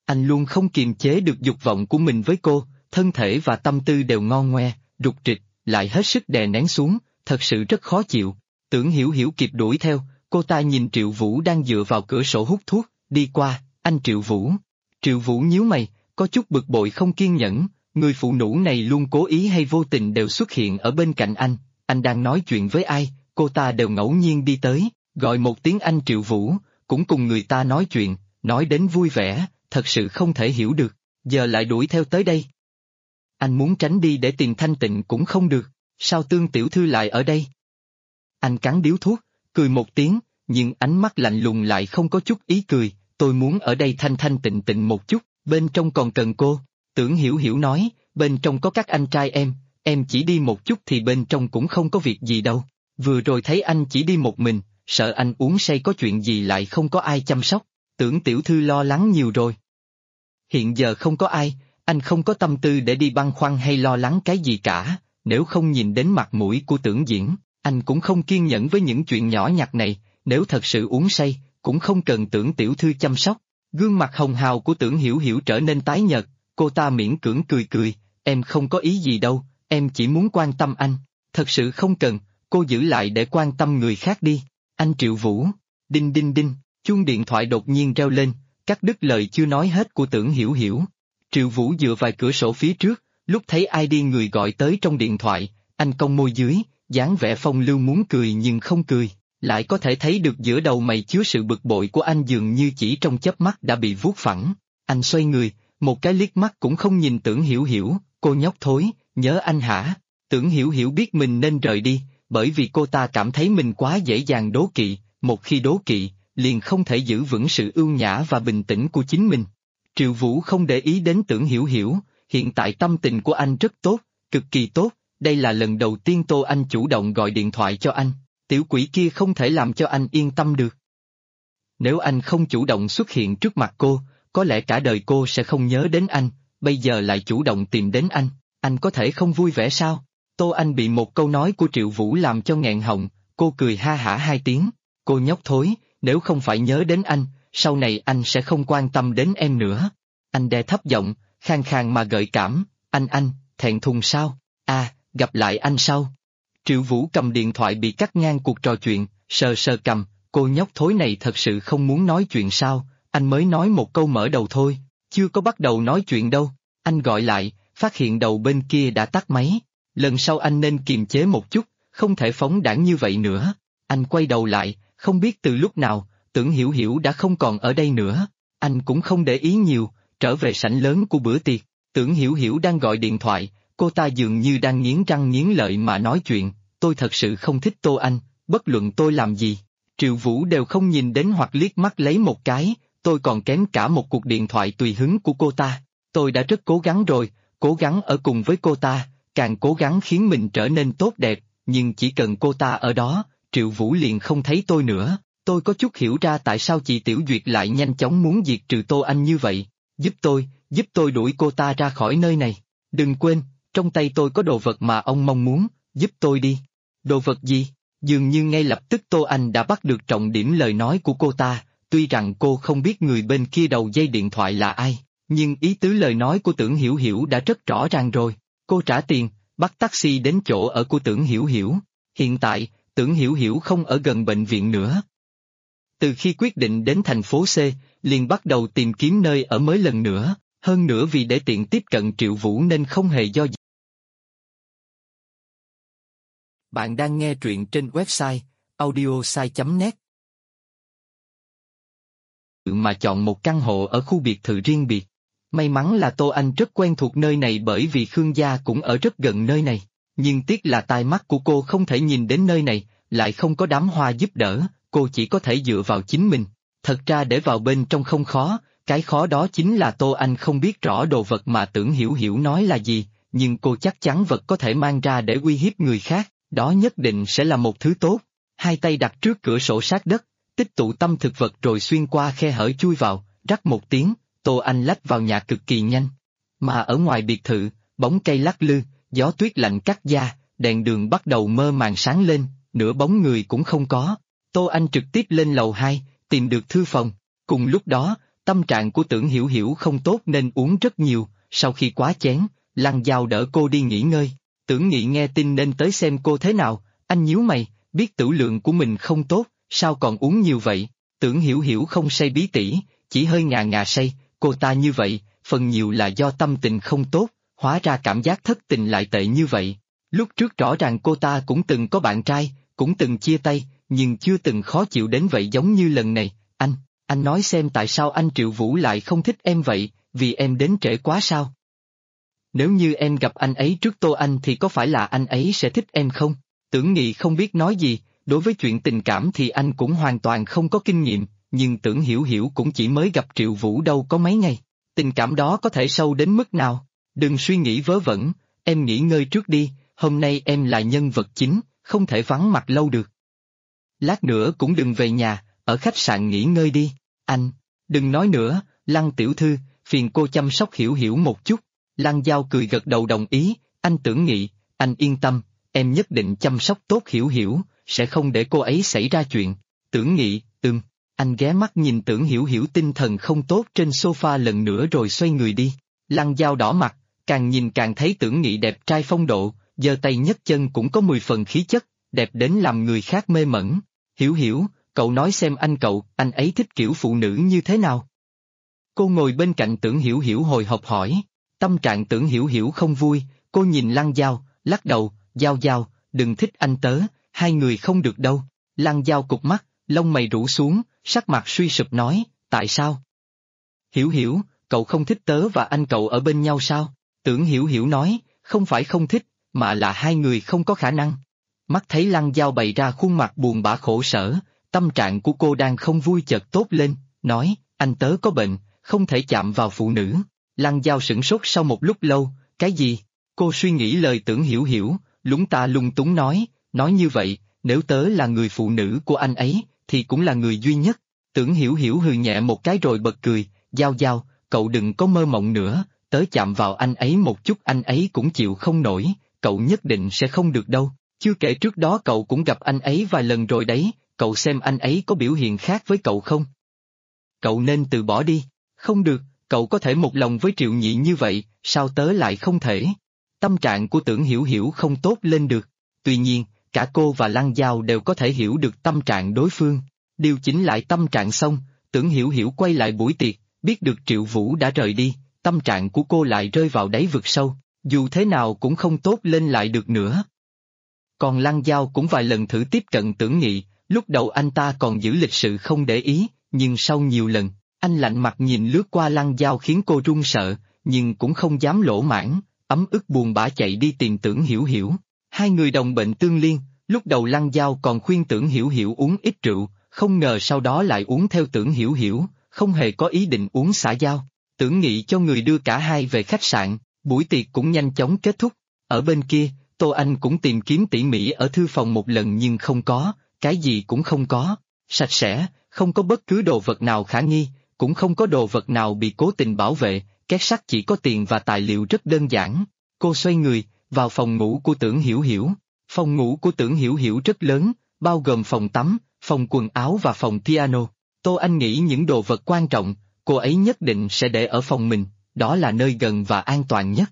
Anh luôn không kiềm chế được dục vọng của mình với cô, thân thể và tâm tư đều ngon ngoe, rục rịch, lại hết sức đè nén xuống, thật sự rất khó chịu. Tưởng Hiểu Hiểu kịp đuổi theo, cô ta nhìn Triệu Vũ đang dựa vào cửa sổ hút thuốc, đi qua, anh Triệu Vũ. Triệu Vũ nhíu mày, có chút bực bội không kiên nhẫn, người phụ nữ này luôn cố ý hay vô tình đều xuất hiện ở bên cạnh anh đang nói chuyện với ai, cô ta đều ngẫu nhiên đi tới, gọi một tiếng anh Triệu Vũ, cũng cùng người ta nói chuyện, nói đến vui vẻ, thật sự không thể hiểu được, giờ lại đuổi theo tới đây. Anh muốn tránh đi để tìm thanh tịnh cũng không được, sao Tương tiểu thư lại ở đây? Anh cắn điếu thuốc, cười một tiếng, nhưng ánh mắt lạnh lùng lại không có chút ý cười, tôi muốn ở đây thanh thanh tịnh tịnh một chút, bên trong còn cần cô. Tưởng Hiểu Hiểu nói, bên trong có các anh trai em chỉ đi một chút thì bên trong cũng không có việc gì đâu. Vừa rồi thấy anh chỉ đi một mình, sợ anh uống say có chuyện gì lại không có ai chăm sóc, Tưởng tiểu thư lo lắng nhiều rồi. Hiện giờ không có ai, anh không có tâm tư để đi băn khoăn hay lo lắng cái gì cả, nếu không nhìn đến mặt mũi của Tưởng Diễn, anh cũng không kiên nhẫn với những chuyện nhỏ nhặt này, nếu thật sự uống say, cũng không cần Tưởng tiểu thư chăm sóc. Gương mặt hồng hào của Tưởng Hiểu Hiểu trở nên tái nhợt, cô ta miễn cưỡng cười, em không có ý gì đâu, em chỉ muốn quan tâm anh, thật sự không cần, cô giữ lại để quan tâm người khác đi. Anh Triệu Vũ, đinh đinh đinh, chuông điện thoại đột nhiên reo lên, cắt đứt lời chưa nói hết của Tưởng Hiểu Hiểu. Triệu Vũ dựa vào cửa sổ phía trước, lúc thấy ai đi người gọi tới trong điện thoại, anh cong môi dưới, dáng vẻ phong lưu muốn cười nhưng không cười, lại có thể thấy được giữa đầu mày chứa sự bực bội của anh dường như chỉ trong chớp mắt đã bị vuốt phẳng. Anh xoay người, một cái liếc mắt cũng không nhìn Tưởng Hiểu Hiểu, cô nhóc thối, nhớ anh hả? Tưởng Hiểu Hiểu biết mình nên rời đi, bởi vì cô ta cảm thấy mình quá dễ dàng đố kỵ, một khi đố kỵ, liền không thể giữ vững sự ưu nhã và bình tĩnh của chính mình. Triệu Vũ không để ý đến Tưởng Hiểu Hiểu, hiện tại tâm tình của anh rất tốt, cực kỳ tốt, đây là lần đầu tiên Tô Anh chủ động gọi điện thoại cho anh, tiểu quỷ kia không thể làm cho anh yên tâm được. Nếu anh không chủ động xuất hiện trước mặt cô, có lẽ cả đời cô sẽ không nhớ đến anh, bây giờ lại chủ động tìm đến anh có thể không vui vẻ sao? Tô Anh bị một câu nói của Triệu Vũ làm cho nghẹn họng, cô cười ha hả hai tiếng, cô nhóc thối, nếu không phải nhớ đến anh, sau này anh sẽ không quan tâm đến em nữa. Anh đè thấp giọng, khàn khàn mà gợi cảm, anh, thẹn thùng sao? Gặp lại anh sau. Triệu Vũ cầm điện thoại bị cắt ngang cuộc trò chuyện, sờ sờ cầm, cô nhóc thối này thật sự không muốn nói chuyện sao, anh mới nói một câu mở đầu thôi, chưa có bắt đầu nói chuyện đâu. Anh gọi lại, phát hiện đầu bên kia đã tắt máy, lần sau anh nên kiềm chế một chút, không thể phóng đãng như vậy nữa. Anh quay đầu lại, không biết từ lúc nào, Tưởng Hiểu Hiểu đã không còn ở đây nữa, anh cũng không để ý nhiều, trở về sảnh lớn của bữa tiệc, Tưởng Hiểu Hiểu đang gọi điện thoại, cô ta dường như đang nghiến răng nghiến lợi mà nói chuyện, tôi thật sự không thích Tô Anh, bất luận tôi làm gì, Triệu Vũ đều không nhìn đến hoặc liếc mắt lấy một cái, tôi còn kém cả một cuộc điện thoại tùy hứng của cô ta, tôi đã rất cố gắng rồi, cố gắng ở cùng với cô ta, càng cố gắng khiến mình trở nên tốt đẹp, nhưng chỉ cần cô ta ở đó, Triệu Vũ liền không thấy tôi nữa. Tôi có chút hiểu ra tại sao chị Tiểu Duyệt lại nhanh chóng muốn diệt trừ Tô Anh như vậy, giúp tôi đuổi cô ta ra khỏi nơi này, đừng quên, trong tay tôi có đồ vật mà ông mong muốn, giúp tôi đi. Đồ vật gì? Dường như ngay lập tức Tô Anh đã bắt được trọng điểm lời nói của cô ta, tuy rằng cô không biết người bên kia đầu dây điện thoại là ai, nhưng ý tứ lời nói của Tưởng Hiểu Hiểu đã rất rõ ràng rồi, cô trả tiền, bắt taxi đến chỗ ở của Tưởng Hiểu Hiểu, hiện tại, Tưởng Hiểu Hiểu không ở gần bệnh viện nữa. Từ khi quyết định đến thành phố C, liền bắt đầu tìm kiếm nơi ở mới lần nữa, hơn nữa vì để tiện tiếp cận Triệu Vũ nên không hề do dự. Bạn đang nghe truyện trên website audiosai.net. Mà chọn một căn hộ ở khu biệt thự riêng biệt. May mắn là Tô Anh rất quen thuộc nơi này bởi vì Khương gia cũng ở rất gần nơi này, nhưng tiếc là tai mắt của cô không thể nhìn đến nơi này, lại không có đám hoa giúp đỡ, cô chỉ có thể dựa vào chính mình. Thật ra để vào bên trong không khó, cái khó đó chính là Tô Anh không biết rõ đồ vật mà Tưởng Hiểu Hiểu nói là gì, nhưng cô chắc chắn vật có thể mang ra để uy hiếp người khác, đó nhất định sẽ là một thứ tốt. Hai tay đặt trước cửa sổ sát đất, tích tụ tâm thực vật rồi xuyên qua khe hở chui vào, rắc một tiếng, Tô Anh lách vào nhà cực kỳ nhanh. Mà ở ngoài biệt thự, bóng cây lắc lư, gió tuyết lạnh cắt da, đèn đường bắt đầu mơ màng sáng lên, nửa bóng người cũng không có. Tô Anh trực tiếp lên lầu 2, tìm được thư phòng. Cùng lúc đó, Tâm trạng của Tưởng Hiểu Hiểu không tốt nên uống rất nhiều, sau khi quá chén, Lăng Giao đỡ cô đi nghỉ ngơi. Tưởng Nghị nghe tin nên tới xem cô thế nào, anh nhíu mày, biết tửu lượng của mình không tốt, sao còn uống nhiều vậy? Tưởng Hiểu Hiểu không say bí tỉ, chỉ hơi ngà ngà say, cô ta như vậy, phần nhiều là do tâm tình không tốt, hóa ra cảm giác thất tình lại tệ như vậy. Lúc trước rõ ràng cô ta cũng từng có bạn trai, cũng từng chia tay, nhưng chưa từng khó chịu đến vậy giống như lần này. Anh nói xem tại sao anh Triệu Vũ lại không thích em vậy, vì em đến trễ quá sao? Nếu như em gặp anh ấy trước Tô Anh thì có phải là anh ấy sẽ thích em không? Tưởng Nghị không biết nói gì, đối với chuyện tình cảm thì anh cũng hoàn toàn không có kinh nghiệm, nhưng Tưởng Hiểu Hiểu cũng chỉ mới gặp Triệu Vũ đâu có mấy ngày. Tình cảm đó có thể sâu đến mức nào? Đừng suy nghĩ vớ vẩn, em nghỉ ngơi trước đi, hôm nay em là nhân vật chính, không thể vắng mặt lâu được. Lát nữa cũng đừng về nhà, ở khách sạn nghỉ ngơi đi. Anh, đừng nói nữa, Lăng tiểu thư, phiền cô chăm sóc Hiểu Hiểu một chút. Lăng Giao cười gật đầu đồng ý, anh Tưởng Nghị, anh yên tâm, em nhất định chăm sóc tốt Hiểu Hiểu, sẽ không để cô ấy xảy ra chuyện. Tưởng Nghị, anh ghé mắt nhìn Tưởng Hiểu Hiểu tinh thần không tốt trên sofa lần nữa rồi xoay người đi. Lăng Giao đỏ mặt, càng nhìn càng thấy Tưởng Nghị đẹp trai phong độ, giơ tay nhấc chân cũng có 10 phần khí chất, đẹp đến làm người khác mê mẩn. Hiểu Hiểu, cậu nói xem anh ấy thích kiểu phụ nữ như thế nào? Cô ngồi bên cạnh Tưởng Hiểu Hiểu hồi hộp hỏi, tâm trạng Tưởng Hiểu Hiểu không vui, cô nhìn Lăng Giao, lắc đầu, Giao, đừng thích anh tớ, hai người không được đâu. Lăng Giao cụp mắt, lông mày rũ xuống, sắc mặt suy sụp nói, tại sao? Hiểu Hiểu, cậu không thích tớ và anh cậu ở bên nhau sao? Tưởng Hiểu Hiểu nói, không phải không thích, mà là hai người không có khả năng. Mắt thấy Lăng Giao bày ra khuôn mặt buồn bã khổ sở, tâm trạng của cô đang không vui chợt tốt lên, nói, anh tớ có bệnh, không thể chạm vào phụ nữ. Lăng Giao sửng sốt sau một lúc lâu, cái gì? Cô suy nghĩ lời Tưởng Hiểu Hiểu, lúng ta lung túng nói như vậy, nếu tớ là người phụ nữ của anh ấy, thì cũng là người duy nhất. Tưởng Hiểu Hiểu hừ nhẹ một cái rồi bật cười, Giao, cậu đừng có mơ mộng nữa, tớ chạm vào anh ấy một chút anh ấy cũng chịu không nổi, cậu nhất định sẽ không được đâu. Chưa kể trước đó cậu cũng gặp anh ấy vài lần rồi đấy, cậu xem anh ấy có biểu hiện khác với cậu không? Cậu nên từ bỏ đi, không được, cậu có thể một lòng với Triệu Nhị như vậy, sao tớ lại không thể? Tâm trạng của Tưởng Hiểu Hiểu không tốt lên được, tuy nhiên, cả cô và Lăng Giao đều có thể hiểu được tâm trạng đối phương. Điều chỉnh lại tâm trạng xong, Tưởng Hiểu Hiểu quay lại buổi tiệc, biết được Triệu Vũ đã rời đi, tâm trạng của cô lại rơi vào đáy vực sâu, dù thế nào cũng không tốt lên lại được nữa. Còn Lăng Giao cũng vài lần thử tiếp cận Tưởng Nghị, lúc đầu anh ta còn giữ lịch sự không để ý, nhưng sau nhiều lần, anh lạnh mặt nhìn lướt qua Lăng Giao khiến cô run sợ, nhưng cũng không dám lỗ mãn, ấm ức buồn bã chạy đi tìm Tưởng Hiểu Hiểu. Hai người đồng bệnh tương liên, lúc đầu Lăng Giao còn khuyên Tưởng Hiểu Hiểu uống ít rượu, không ngờ sau đó lại uống theo Tưởng Hiểu Hiểu, không hề có ý định uống xả giao. Tưởng Nghị cho người đưa cả hai về khách sạn, buổi tiệc cũng nhanh chóng kết thúc. Ở bên kia, Tô Anh cũng tìm kiếm tỉ mỉ ở thư phòng một lần nhưng không có, cái gì cũng không có, sạch sẽ, không có bất cứ đồ vật nào khả nghi, cũng không có đồ vật nào bị cố tình bảo vệ, két sắt chỉ có tiền và tài liệu rất đơn giản. Cô xoay người, vào phòng ngủ của Tưởng Hiểu Hiểu. Phòng ngủ của Tưởng Hiểu Hiểu rất lớn, bao gồm phòng tắm, phòng quần áo và phòng piano. Tô Anh nghĩ những đồ vật quan trọng, cô ấy nhất định sẽ để ở phòng mình, đó là nơi gần và an toàn nhất.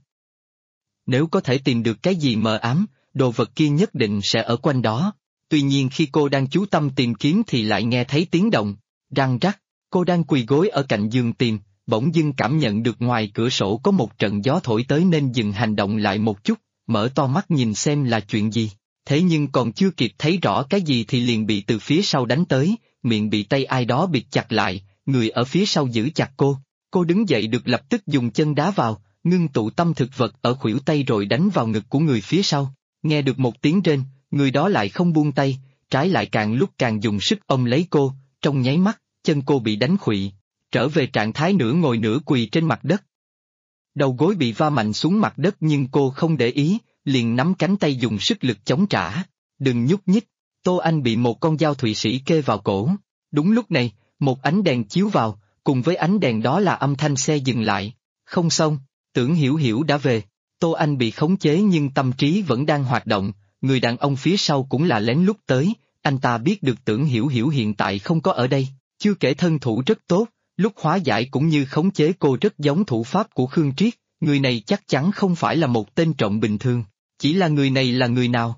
Nếu có thể tìm được cái gì mờ ám, đồ vật kia nhất định sẽ ở quanh đó. Tuy nhiên khi cô đang chú tâm tìm kiếm thì lại nghe thấy tiếng động, răng rắc, cô đang quỳ gối ở cạnh giường tìm, bỗng dưng cảm nhận được ngoài cửa sổ có một trận gió thổi tới nên dừng hành động lại một chút, mở to mắt nhìn xem là chuyện gì. Thế nhưng còn chưa kịp thấy rõ cái gì thì liền bị từ phía sau đánh tới, miệng bị tay ai đó bịt chặt lại, người ở phía sau giữ chặt cô. Cô đứng dậy được lập tức dùng chân đá vào, ngưng tụ tâm thực vật ở khuỷu tay rồi đánh vào ngực của người phía sau. Nghe được một tiếng rên, người đó lại không buông tay, trái lại càng lúc càng dùng sức ôm lấy cô, trong nháy mắt, chân cô bị đánh khuỵu, trở về trạng thái nửa ngồi nửa quỳ trên mặt đất. Đầu gối bị va mạnh xuống mặt đất nhưng cô không để ý, liền nắm cánh tay dùng sức lực chống trả. Đừng nhúc nhích, Tô Anh bị một con dao Thụy Sĩ kê vào cổ. Đúng lúc này, một ánh đèn chiếu vào, cùng với ánh đèn đó là âm thanh xe dừng lại. Không xong, Tưởng Hiểu Hiểu đã về. Tô Anh bị khống chế nhưng tâm trí vẫn đang hoạt động, người đàn ông phía sau cũng là lén lút tới, anh ta biết được Tưởng Hiểu Hiểu hiện tại không có ở đây, chưa kể thân thủ rất tốt, lúc hóa giải cũng như khống chế cô rất giống thủ pháp của Khương Triết, người này chắc chắn không phải là một tên trộm bình thường, chỉ là người này là người nào?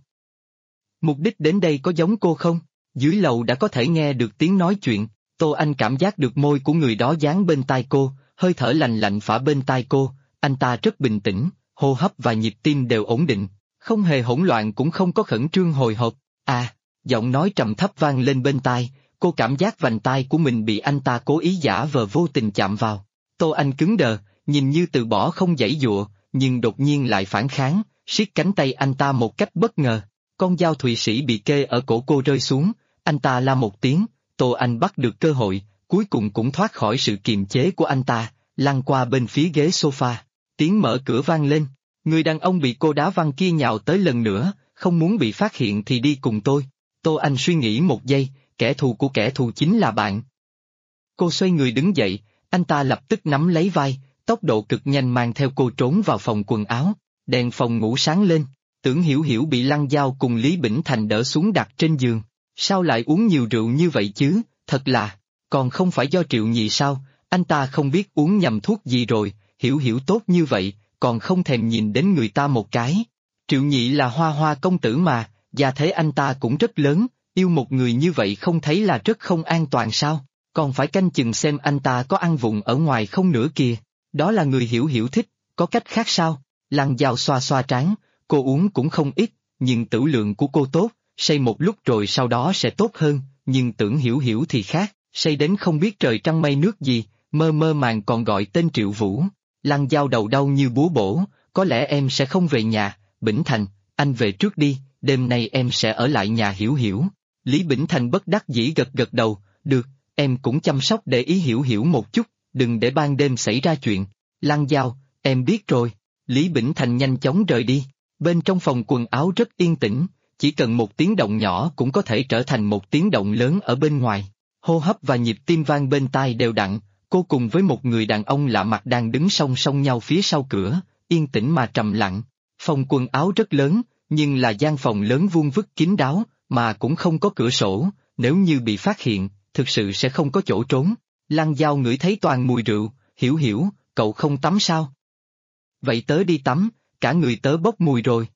Mục đích đến đây có giống cô không? Dưới lầu đã có thể nghe được tiếng nói chuyện, Tô Anh cảm giác được môi của người đó dán bên tai cô, hơi thở lạnh lạnh phả bên tai cô, anh ta rất bình tĩnh, hô hấp và nhịp tim đều ổn định, không hề hỗn loạn cũng không có khẩn trương hồi hộp. À, giọng nói trầm thấp vang lên bên tai, cô cảm giác vành tai của mình bị anh ta cố ý giả vờ vô tình chạm vào. Tô Anh cứng đờ, nhìn như từ bỏ không giãy giụa, nhưng đột nhiên lại phản kháng, siết cánh tay anh ta một cách bất ngờ. Con dao Thụy Sĩ bị kê ở cổ cô rơi xuống, anh ta la một tiếng, Tô Anh bắt được cơ hội, cuối cùng cũng thoát khỏi sự kiềm chế của anh ta, lăn qua bên phía ghế sofa. Tiếng mở cửa vang lên, người đàn ông bị cô đá văng kia nhào tới lần nữa, không muốn bị phát hiện thì đi cùng tôi. Tô Anh suy nghĩ một giây, kẻ thù của kẻ thù chính là bạn. Cô xoay người đứng dậy, anh ta lập tức nắm lấy vai, tốc độ cực nhanh mang theo cô trốn vào phòng quần áo, đèn phòng ngủ sáng lên. Tưởng Hiểu Hiểu bị Lăng Dao cùng Lý Bỉnh Thành đỡ xuống đặt trên giường. Sao lại uống nhiều rượu như vậy chứ, thật là, còn không phải do Triệu Nhị sao, anh ta không biết uống nhầm thuốc gì rồi, Hiểu Hiểu tốt như vậy, còn không thèm nhìn đến người ta một cái. Triệu Nhị là Hoa Hoa công tử mà, gia thế anh ta cũng rất lớn, yêu một người như vậy không thấy là rất không an toàn sao, còn phải canh chừng xem anh ta có ăn vụng ở ngoài không nữa kìa, đó là người Hiểu Hiểu thích, có cách khác sao? Lăng Dao xoa xoa trán. Cô uống cũng không ít, nhưng tửu lượng của cô tốt, say một lúc rồi sau đó sẽ tốt hơn, nhưng Tưởng Hiểu Hiểu thì khác, say đến không biết trời trăng mây nước gì, mơ mơ màng còn gọi tên Triệu Vũ. Lăng Dao đầu đau như búa bổ, có lẽ em sẽ không về nhà, Bỉnh Thành, anh về trước đi, đêm nay em sẽ ở lại nhà Hiểu Hiểu. Lý Bỉnh Thành bất đắc dĩ gật gật đầu, được, em cũng chăm sóc để ý Hiểu Hiểu một chút, đừng để ban đêm xảy ra chuyện. Lăng Dao, em biết rồi. Lý Bỉnh Thành nhanh chóng rời đi. Bên trong phòng quần áo rất yên tĩnh, chỉ cần một tiếng động nhỏ cũng có thể trở thành một tiếng động lớn ở bên ngoài. Hô hấp và nhịp tim vang bên tai đều đặn, cô cùng với một người đàn ông lạ mặt đang đứng song song nhau phía sau cửa, yên tĩnh mà trầm lặng. Phòng quần áo rất lớn, nhưng là gian phòng lớn vuông vức kín đáo, mà cũng không có cửa sổ, nếu như bị phát hiện, thực sự sẽ không có chỗ trốn. Lăng Dao ngửi thấy toàn mùi rượu, Hiểu Hiểu, cậu không tắm sao? Vậy tớ đi tắm. Cả người tớ bốc mùi rồi.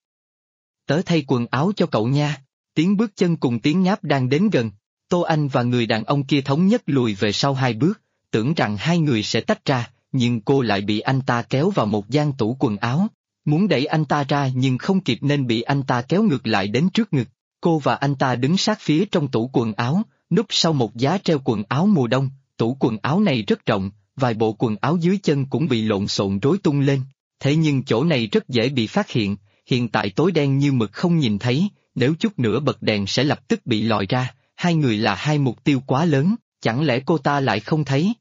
Tớ thay quần áo cho cậu nha. Tiếng bước chân cùng tiếng nháp đang đến gần. Tô Anh và người đàn ông kia thống nhất lùi về sau 2 bước, tưởng rằng hai người sẽ tách ra, nhưng cô lại bị anh ta kéo vào một gian tủ quần áo. Muốn đẩy anh ta ra nhưng không kịp nên bị anh ta kéo ngược lại đến trước ngực. Cô và anh ta đứng sát phía trong tủ quần áo, núp sau một giá treo quần áo mùa đông. Tủ quần áo này rất rộng, vài bộ quần áo dưới chân cũng bị lộn xộn rối tung lên. Thế nhưng chỗ này rất dễ bị phát hiện, hiện tại tối đen như mực không nhìn thấy, nếu chút nữa bật đèn sẽ lập tức bị lòi ra, hai người là hai mục tiêu quá lớn, chẳng lẽ cô ta lại không thấy?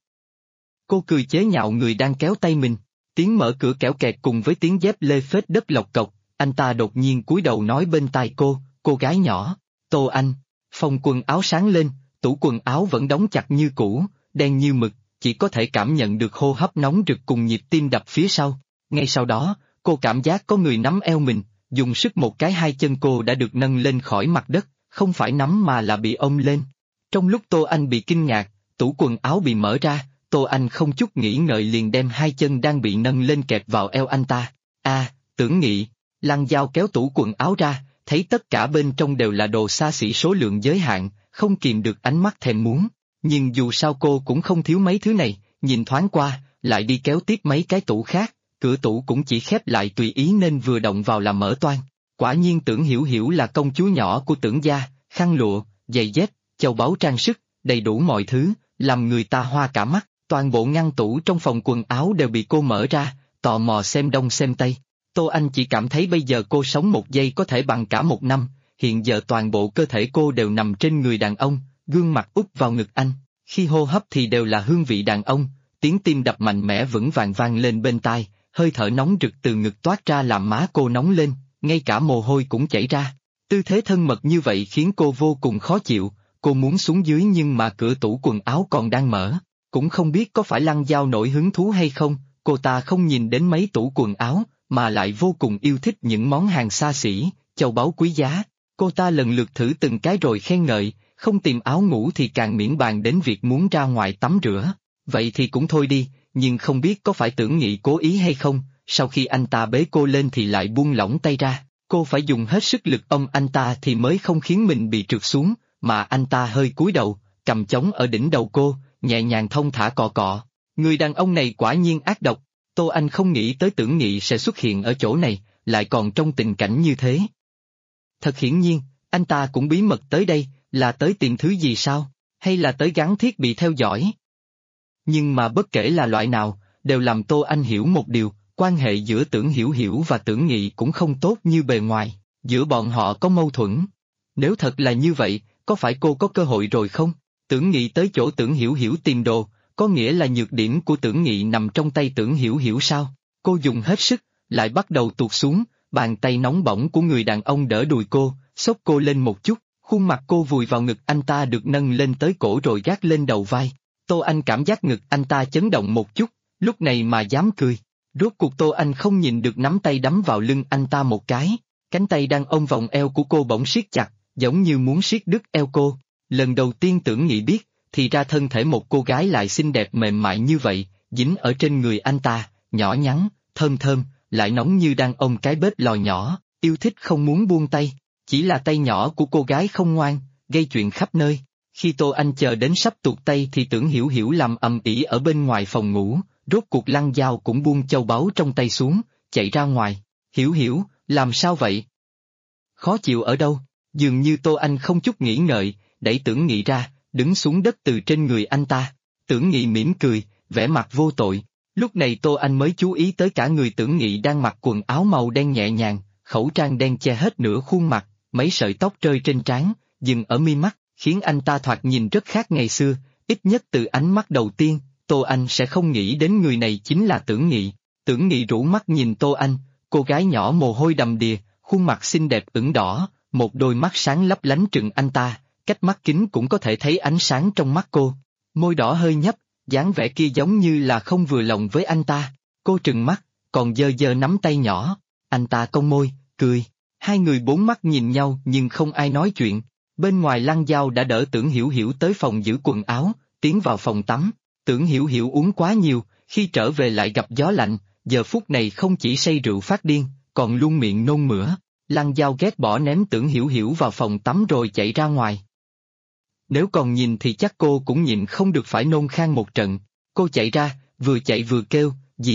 Cô cười chế nhạo người đang kéo tay mình, tiếng mở cửa kẽo kẹt cùng với tiếng dép lê phết đất lộc cộc, anh ta đột nhiên cúi đầu nói bên tai cô gái nhỏ, Tô Anh. Phòng quần áo sáng lên, tủ quần áo vẫn đóng chặt như cũ, đen như mực, chỉ có thể cảm nhận được hô hấp nóng rực cùng nhịp tim đập phía sau. Ngay sau đó, cô cảm giác có người nắm eo mình, dùng sức một cái hai chân cô đã được nâng lên khỏi mặt đất, không phải nắm mà là bị ôm lên. Trong lúc Tô Anh bị kinh ngạc, tủ quần áo bị mở ra, Tô Anh không chút nghĩ ngợi liền đem hai chân đang bị nâng lên kẹp vào eo anh ta. Tưởng Nghị. Lăng Dao kéo tủ quần áo ra, thấy tất cả bên trong đều là đồ xa xỉ số lượng giới hạn, không kìm được ánh mắt thèm muốn. Nhưng dù sao cô cũng không thiếu mấy thứ này, nhìn thoáng qua, lại đi kéo tiếp mấy cái tủ khác. Cửa tủ cũng chỉ khép lại tùy ý nên vừa động vào là mở toang. Quả nhiên Tưởng Hiểu Hiểu là công chúa nhỏ của Tưởng gia, khăn lụa, giày dép, châu báu trang sức, đầy đủ mọi thứ, làm người ta hoa cả mắt. Toàn bộ ngăn tủ trong phòng quần áo đều bị cô mở ra, tò mò xem đông xem tây. Tô Anh chỉ cảm thấy bây giờ cô sống một giây có thể bằng cả một năm, hiện giờ toàn bộ cơ thể cô đều nằm trên người đàn ông, gương mặt úp vào ngực anh. Khi hô hấp thì đều là hương vị đàn ông, tiếng tim đập mạnh mẽ vững vàng vang lên bên tai. Hơi thở nóng rực từ ngực toát ra làm má cô nóng lên, ngay cả mồ hôi cũng chảy ra. Tư thế thân mật như vậy khiến cô vô cùng khó chịu, cô muốn xuống dưới nhưng mà cửa tủ quần áo còn đang mở. Cũng không biết có phải Lăng Dao nổi hứng thú hay không, cô ta không nhìn đến mấy tủ quần áo, mà lại vô cùng yêu thích những món hàng xa xỉ, châu báu quý giá. Cô ta lần lượt thử từng cái rồi khen ngợi, không tìm áo ngủ thì càng miễn bàn đến việc muốn ra ngoài tắm rửa. Vậy thì cũng thôi đi, nhưng không biết có phải Tưởng Nghị cố ý hay không, sau khi anh ta bế cô lên thì lại buông lỏng tay ra, cô phải dùng hết sức lực ôm anh ta thì mới không khiến mình bị trượt xuống, mà anh ta hơi cúi đầu, cầm chống ở đỉnh đầu cô, nhẹ nhàng thong thả cọ cọ. Người đàn ông này quả nhiên ác độc, Tô Anh không nghĩ tới Tưởng Nghị sẽ xuất hiện ở chỗ này, lại còn trong tình cảnh như thế. Thật hiển nhiên, anh ta cũng bí mật tới đây, là tới tìm thứ gì sao, hay là tới gắn thiết bị theo dõi? Nhưng mà bất kể là loại nào, đều làm Tô Anh hiểu một điều, quan hệ giữa Tưởng Hiểu Hiểu và Tưởng Nghị cũng không tốt như bề ngoài, giữa bọn họ có mâu thuẫn. Nếu thật là như vậy, có phải cô có cơ hội rồi không? Tưởng Nghị tới chỗ Tưởng Hiểu Hiểu tìm đồ, có nghĩa là nhược điểm của Tưởng Nghị nằm trong tay Tưởng Hiểu Hiểu sao? Cô dùng hết sức, lại bắt đầu tuột xuống, bàn tay nóng bỏng của người đàn ông đỡ đùi cô, xốc cô lên một chút, khuôn mặt cô vùi vào ngực anh ta được nâng lên tới cổ rồi gác lên đầu vai. Tô Anh cảm giác ngực anh ta chấn động một chút, lúc này mà dám cười. Rốt cuộc Tô Anh không nhìn được nắm tay đấm vào lưng anh ta một cái, cánh tay đang ôm vòng eo của cô bỗng siết chặt, giống như muốn siết đứt eo cô. Lần đầu tiên Tưởng Nghị biết, thì ra thân thể một cô gái lại xinh đẹp mềm mại như vậy, dính ở trên người anh ta, nhỏ nhắn, thơm thơm, lại nóng như đang ôm cái bếp lò nhỏ, yêu thích không muốn buông tay. Chỉ là tay nhỏ của cô gái không ngoan, gây chuyện khắp nơi. Khi Tô Anh chờ đến sắp tuột tay thì Tưởng Hiểu Hiểu làm ầm ĩ ở bên ngoài phòng ngủ, rốt cuộc Lăng Dao cũng buông châu báu trong tay xuống, chạy ra ngoài. Hiểu Hiểu, làm sao vậy? Khó chịu ở đâu? Dường như Tô Anh không chút nghĩ ngợi, đẩy Tưởng Nghị ra, đứng xuống đất từ trên người anh ta. Tưởng Nghị mỉm cười, vẻ mặt vô tội. Lúc này Tô Anh mới chú ý tới cả người Tưởng Nghị đang mặc quần áo màu đen nhẹ nhàng, khẩu trang đen che hết nửa khuôn mặt, mấy sợi tóc rơi trên trán, dừng ở mi mắt, khiến anh ta thoạt nhìn rất khác ngày xưa, ít nhất từ ánh mắt đầu tiên, Tô Anh sẽ không nghĩ đến người này chính là Tưởng Nghị. Tưởng Nghị rũ mắt nhìn Tô Anh, cô gái nhỏ mồ hôi đầm đìa, khuôn mặt xinh đẹp ửng đỏ, một đôi mắt sáng lấp lánh trừng anh ta, cách mắt kính cũng có thể thấy ánh sáng trong mắt cô. Môi đỏ hơi nhấp, dáng vẻ kia giống như là không vừa lòng với anh ta. Cô trừng mắt, còn giơ giơ nắm tay nhỏ, anh ta cong môi, cười. Hai người bốn mắt nhìn nhau nhưng không ai nói chuyện. Bên ngoài Lăng Dao đã đỡ Tưởng Hiểu Hiểu tới phòng giữ quần áo, tiến vào phòng tắm. Tưởng Hiểu Hiểu uống quá nhiều, khi trở về lại gặp gió lạnh, giờ phút này không chỉ say rượu phát điên, còn luôn miệng nôn mửa. Lăng Dao ghét bỏ ném Tưởng Hiểu Hiểu vào phòng tắm rồi chạy ra ngoài. Nếu còn nhìn thì chắc cô cũng nhịn không được phải nôn khan một trận. Cô chạy ra, vừa chạy vừa kêu,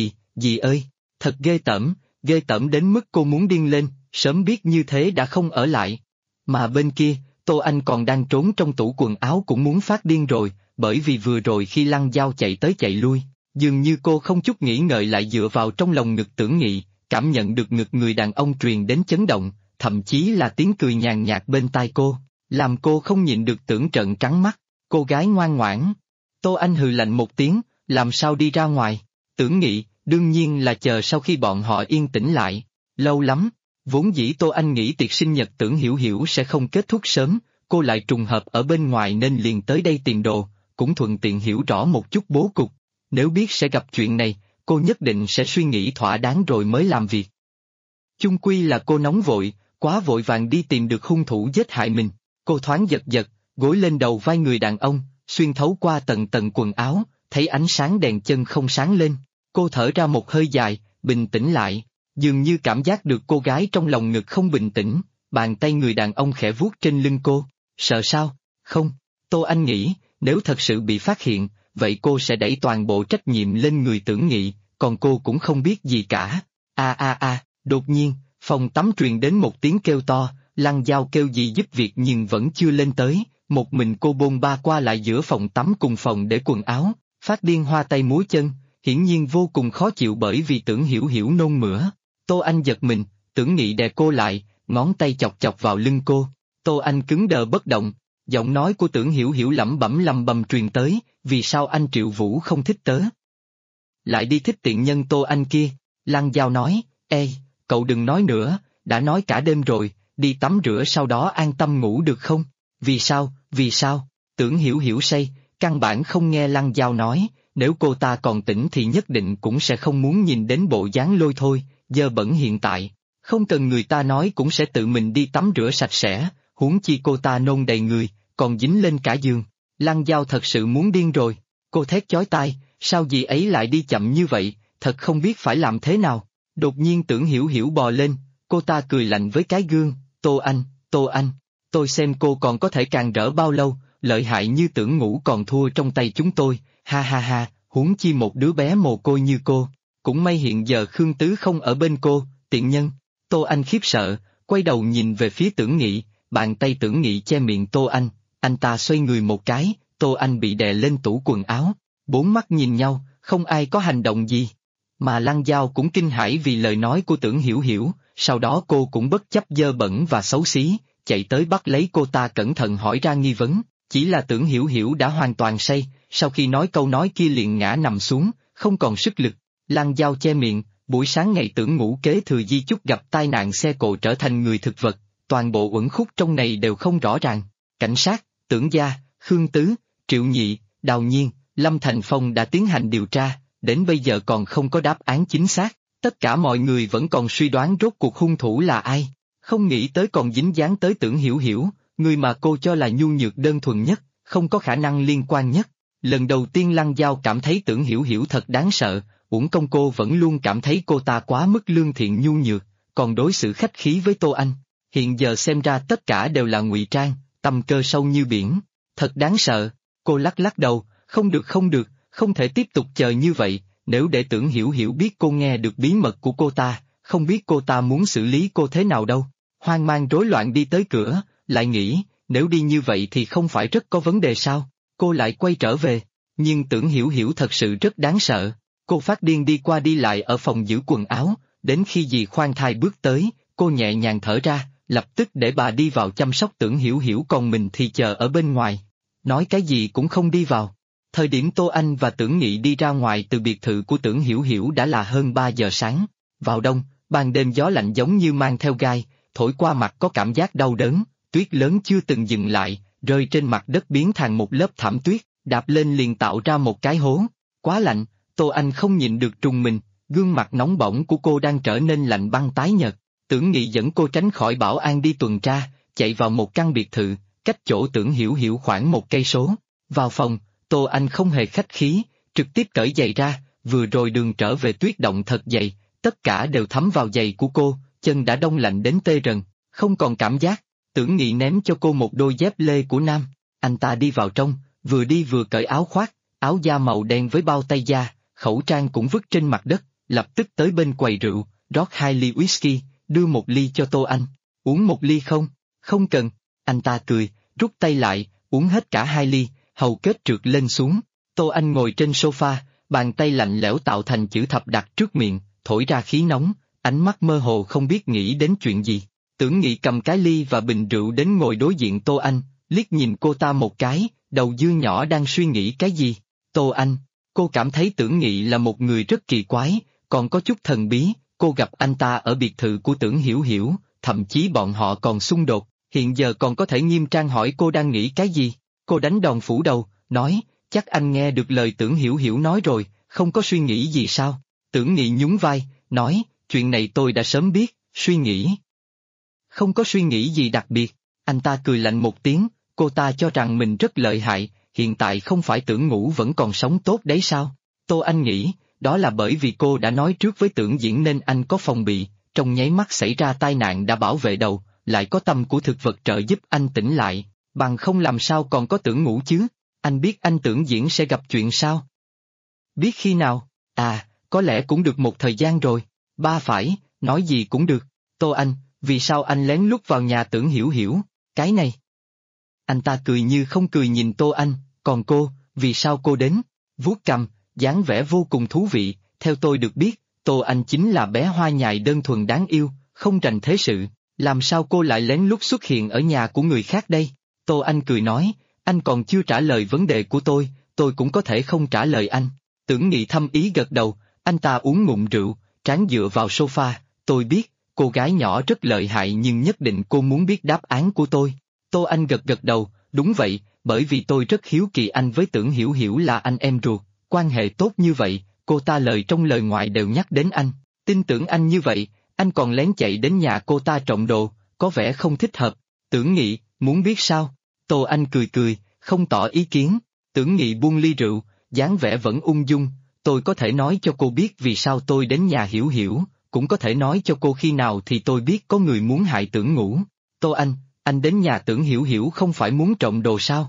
dì ơi, thật ghê tởm đến mức cô muốn điên lên, sớm biết như thế đã không ở lại. Mà bên kia, Tô Anh còn đang trốn trong tủ quần áo cũng muốn phát điên rồi, bởi vì vừa rồi khi Lăng Dao chạy tới chạy lui, dường như cô không chút nghĩ ngợi lại dựa vào trong lòng ngực Tưởng Nghị, cảm nhận được ngực người đàn ông truyền đến chấn động, thậm chí là tiếng cười nhàn nhạt bên tai cô, làm cô không nhịn được tưởng trợn trắng mắt. Cô gái ngoan ngoãn. Tô Anh hừ lạnh một tiếng, làm sao đi ra ngoài? Tưởng Nghị, đương nhiên là chờ sau khi bọn họ yên tĩnh lại. Lâu lắm, vốn dĩ Tô Anh nghĩ tiệc sinh nhật Tưởng Hiểu Hiểu sẽ không kết thúc sớm, cô lại trùng hợp ở bên ngoài nên liền tới đây tìm đồ, cũng thuận tiện hiểu rõ một chút bố cục. Nếu biết sẽ gặp chuyện này, cô nhất định sẽ suy nghĩ thỏa đáng rồi mới làm việc. Chung quy là cô nóng vội, quá vội vàng đi tìm được hung thủ giết hại mình. Cô thoáng giật giật, gối lên đầu vai người đàn ông, xuyên thấu qua tầng tầng quần áo, thấy ánh sáng đèn chân không sáng lên. Cô thở ra một hơi dài, bình tĩnh lại, dường như cảm giác được cô gái trong lòng ngực không bình tĩnh, bàn tay người đàn ông khẽ vuốt trên lưng cô. Sợ sao? Không. Tô Anh nghĩ, nếu thật sự bị phát hiện, vậy cô sẽ đẩy toàn bộ trách nhiệm lên người Tưởng Nghị, còn cô cũng không biết gì cả. Đột nhiên, phòng tắm truyền đến một tiếng kêu to, Lăng Dao kêu gì giúp việc nhưng vẫn chưa lên tới, một mình cô bôn ba qua lại giữa phòng tắm cùng phòng để quần áo, phát điên hoa tay múa chân, hiển nhiên vô cùng khó chịu bởi vì Tưởng Hiểu Hiểu nôn mửa. Tô Anh giật mình, Tưởng Nghị đè cô lại, ngón tay chọc chọc vào lưng cô. Tô Anh cứng đờ bất động, giọng nói của Tưởng Hiểu Hiểu lẩm bẩm truyền tới, vì sao anh Triệu Vũ không thích tớ? Lại đi thích tiện nhân Tô Anh kia. Lăng Dao nói, ê, cậu đừng nói nữa, đã nói cả đêm rồi, đi tắm rửa sau đó an tâm ngủ được không? Vì sao? Tưởng Hiểu Hiểu say, căn bản không nghe Lăng Dao nói, nếu cô ta còn tỉnh thì nhất định cũng sẽ không muốn nhìn đến bộ dáng lôi thôi, dơ bẩn hiện tại. Không cần người ta nói cũng sẽ tự mình đi tắm rửa sạch sẽ, huống chi cô ta nôn đầy người, còn dính lên cả giường. Lăng Dao thật sự muốn điên rồi. Cô thét chói tai, sao dì ấy lại đi chậm như vậy, thật không biết phải làm thế nào. Đột nhiên Tưởng Hiểu Hiểu bò lên, cô ta cười lạnh với cái gương, Tô Anh, tôi xem cô còn có thể càng rỡ bao lâu, lợi hại như Tưởng Ngũ còn thua trong tay chúng tôi, ha ha ha, huống chi một đứa bé mồ côi như cô. Cũng may hiện giờ Khương Tứ không ở bên cô, tiện nhân. Tô Anh khiếp sợ, quay đầu nhìn về phía Tưởng Nghị, bàn tay Tưởng Nghị che miệng Tô anh ta xoay người một cái, Tô Anh bị đè lên tủ quần áo, bốn mắt nhìn nhau, không ai có hành động gì. Mà Lăng Giao cũng kinh hãi vì lời nói của Tưởng Hiểu Hiểu, sau đó cô cũng bất chấp dơ bẩn và xấu xí, chạy tới bắt lấy cô ta cẩn thận hỏi ra nghi vấn, chỉ là Tưởng Hiểu Hiểu đã hoàn toàn say, sau khi nói câu nói kia liền ngã nằm xuống, không còn sức lực. Lăng Giao che miệng, buổi sáng ngày Tưởng Ngũ kế thừa di chúc gặp tai nạn xe cộ trở thành người thực vật, toàn bộ uẩn khúc trong này đều không rõ ràng. Cảnh sát, Tưởng Gia, Khương Tứ, Triệu Nhị, Đào Nhiên, Lâm Thành Phong đã tiến hành điều tra, đến bây giờ còn không có đáp án chính xác, tất cả mọi người vẫn còn suy đoán rốt cuộc hung thủ là ai, không nghĩ tới còn dính dáng tới Tưởng Hiểu Hiểu, người mà cô cho là nhu nhược đơn thuần nhất, không có khả năng liên quan nhất. Lần đầu tiên Lăng Giao cảm thấy Tưởng Hiểu Hiểu thật đáng sợ, uổng công cô vẫn luôn cảm thấy cô ta quá mức lương thiện nhu nhược, còn đối xử khách khí với Tô Anh. Hiện giờ xem ra tất cả đều là ngụy trang, tâm cơ sâu như biển, thật đáng sợ. Cô lắc lắc đầu, không được, không thể tiếp tục chờ như vậy, nếu để Tưởng Hiểu Hiểu biết cô nghe được bí mật của cô ta, không biết cô ta muốn xử lý cô thế nào đâu. Hoang mang rối loạn đi tới cửa, lại nghĩ, nếu đi như vậy thì không phải rất có vấn đề sao, cô lại quay trở về, nhưng Tưởng Hiểu Hiểu thật sự rất đáng sợ. Cô phát điên đi qua đi lại ở phòng giữ quần áo, đến khi dì khoan thai bước tới, cô nhẹ nhàng thở ra, lập tức để bà đi vào chăm sóc Tưởng Hiểu Hiểu, còn mình thì chờ ở bên ngoài. Nói cái gì cũng không đi vào. Thời điểm Tô Anh và Tưởng Nghị đi ra ngoài từ biệt thự của Tưởng Hiểu Hiểu đã là hơn 3 giờ sáng. Vào đông, ban đêm gió lạnh giống như mang theo gai, thổi qua mặt có cảm giác đau đớn, tuyết lớn chưa từng dừng lại, rơi trên mặt đất biến thành một lớp thảm tuyết, đạp lên liền tạo ra một cái hố. Quá lạnh, Tô Anh không nhịn được trùng mình, gương mặt nóng bỏng của cô đang trở nên lạnh băng tái nhợt. Tưởng Nghị dẫn cô tránh khỏi bảo an đi tuần tra, chạy vào một căn biệt thự, cách chỗ Tưởng Hiểu Hiểu khoảng 1 cây số. Vào phòng, Tô Anh không hề khách khí, trực tiếp cởi giày ra, vừa rồi đường trở về tuyết động thật dày, tất cả đều thấm vào giày của cô, chân đã đông lạnh đến tê rần, không còn cảm giác. Tưởng Nghị ném cho cô một đôi dép lê của nam, anh ta đi vào trong, vừa đi vừa cởi áo khoác, áo da màu đen với bao tay da, khẩu trang cũng vứt trên mặt đất, lập tức tới bên quầy rượu, rót 2 ly whisky, đưa 1 ly cho Tô Anh. Uống 1 ly không? Không cần. Anh ta cười, rút tay lại, uống hết cả 2 ly, hầu kết trượt lên xuống. Tô Anh ngồi trên sofa, bàn tay lạnh lẽo tạo thành chữ thập đặt trước miệng, thổi ra khí nóng, ánh mắt mơ hồ không biết nghĩ đến chuyện gì. Tưởng Nghị cầm cái ly và bình rượu đến ngồi đối diện Tô Anh, liếc nhìn cô ta một cái, đầu dưa nhỏ đang suy nghĩ cái gì. Tô Anh, cô cảm thấy Tưởng Nghị là một người rất kỳ quái, còn có chút thần bí, cô gặp anh ta ở biệt thự của Tưởng Hiểu Hiểu, thậm chí bọn họ còn xung đột, hiện giờ còn có thể nghiêm trang hỏi cô đang nghĩ cái gì. Cô đánh đòn phủ đầu, nói, chắc anh nghe được lời Tưởng Hiểu Hiểu nói rồi, không có suy nghĩ gì sao? Tưởng Nghị nhún vai, nói, chuyện này tôi đã sớm biết, suy nghĩ. Không có suy nghĩ gì đặc biệt. Anh ta cười lạnh một tiếng, cô ta cho rằng mình rất lợi hại, hiện tại không phải Tưởng Ngũ vẫn còn sống tốt đấy sao? Tô Anh nghĩ, đó là bởi vì cô đã nói trước với Tưởng Diễn nên anh có phòng bị, trong nháy mắt xảy ra tai nạn đã bảo vệ đầu, lại có tâm của thực vật trợ giúp anh tỉnh lại, bằng không làm sao còn có Tưởng Ngũ chứ? Anh biết anh Tưởng Diễn sẽ gặp chuyện sao? Biết khi nào? À, có lẽ cũng được một thời gian rồi. Ba phải, nói gì cũng được. Tô Anh, vì sao anh lén lút vào nhà Tưởng Hiểu Hiểu? Cái này. Anh ta cười như không cười nhìn Tô Anh, còn cô, vì sao cô đến? Vuốt cằm, dáng vẻ vô cùng thú vị, theo tôi được biết, Tô Anh chính là bé hoa nhài đơn thuần đáng yêu, không rành thế sự, làm sao cô lại lén lút xuất hiện ở nhà của người khác đây? Tô Anh cười nói, anh còn chưa trả lời vấn đề của tôi cũng có thể không trả lời anh. Tưởng Nghị thâm ý gật đầu, anh ta uống ngụm rượu, trán dựa vào sofa, tôi biết, cô gái nhỏ rất lợi hại nhưng nhất định cô muốn biết đáp án của tôi. Tô Anh gật gật đầu, đúng vậy, bởi vì tôi rất hiếu kỳ anh với Tưởng Hiểu Hiểu là anh em ruột, quan hệ tốt như vậy, cô ta lời trong lời ngoài đều nhắc đến anh, tin tưởng anh như vậy, anh còn lén chạy đến nhà cô ta trộm đồ, có vẻ không thích hợp. Tưởng Nghị, muốn biết sao? Tô Anh cười cười, không tỏ ý kiến. Tưởng Nghị buông ly rượu, dáng vẻ vẫn ung dung, tôi có thể nói cho cô biết vì sao tôi đến nhà Hiểu Hiểu, cũng có thể nói cho cô khi nào thì tôi biết có người muốn hại Tưởng Ngũ. Tô anh đến nhà Tưởng Hiểu Hiểu không phải muốn trộm đồ sao?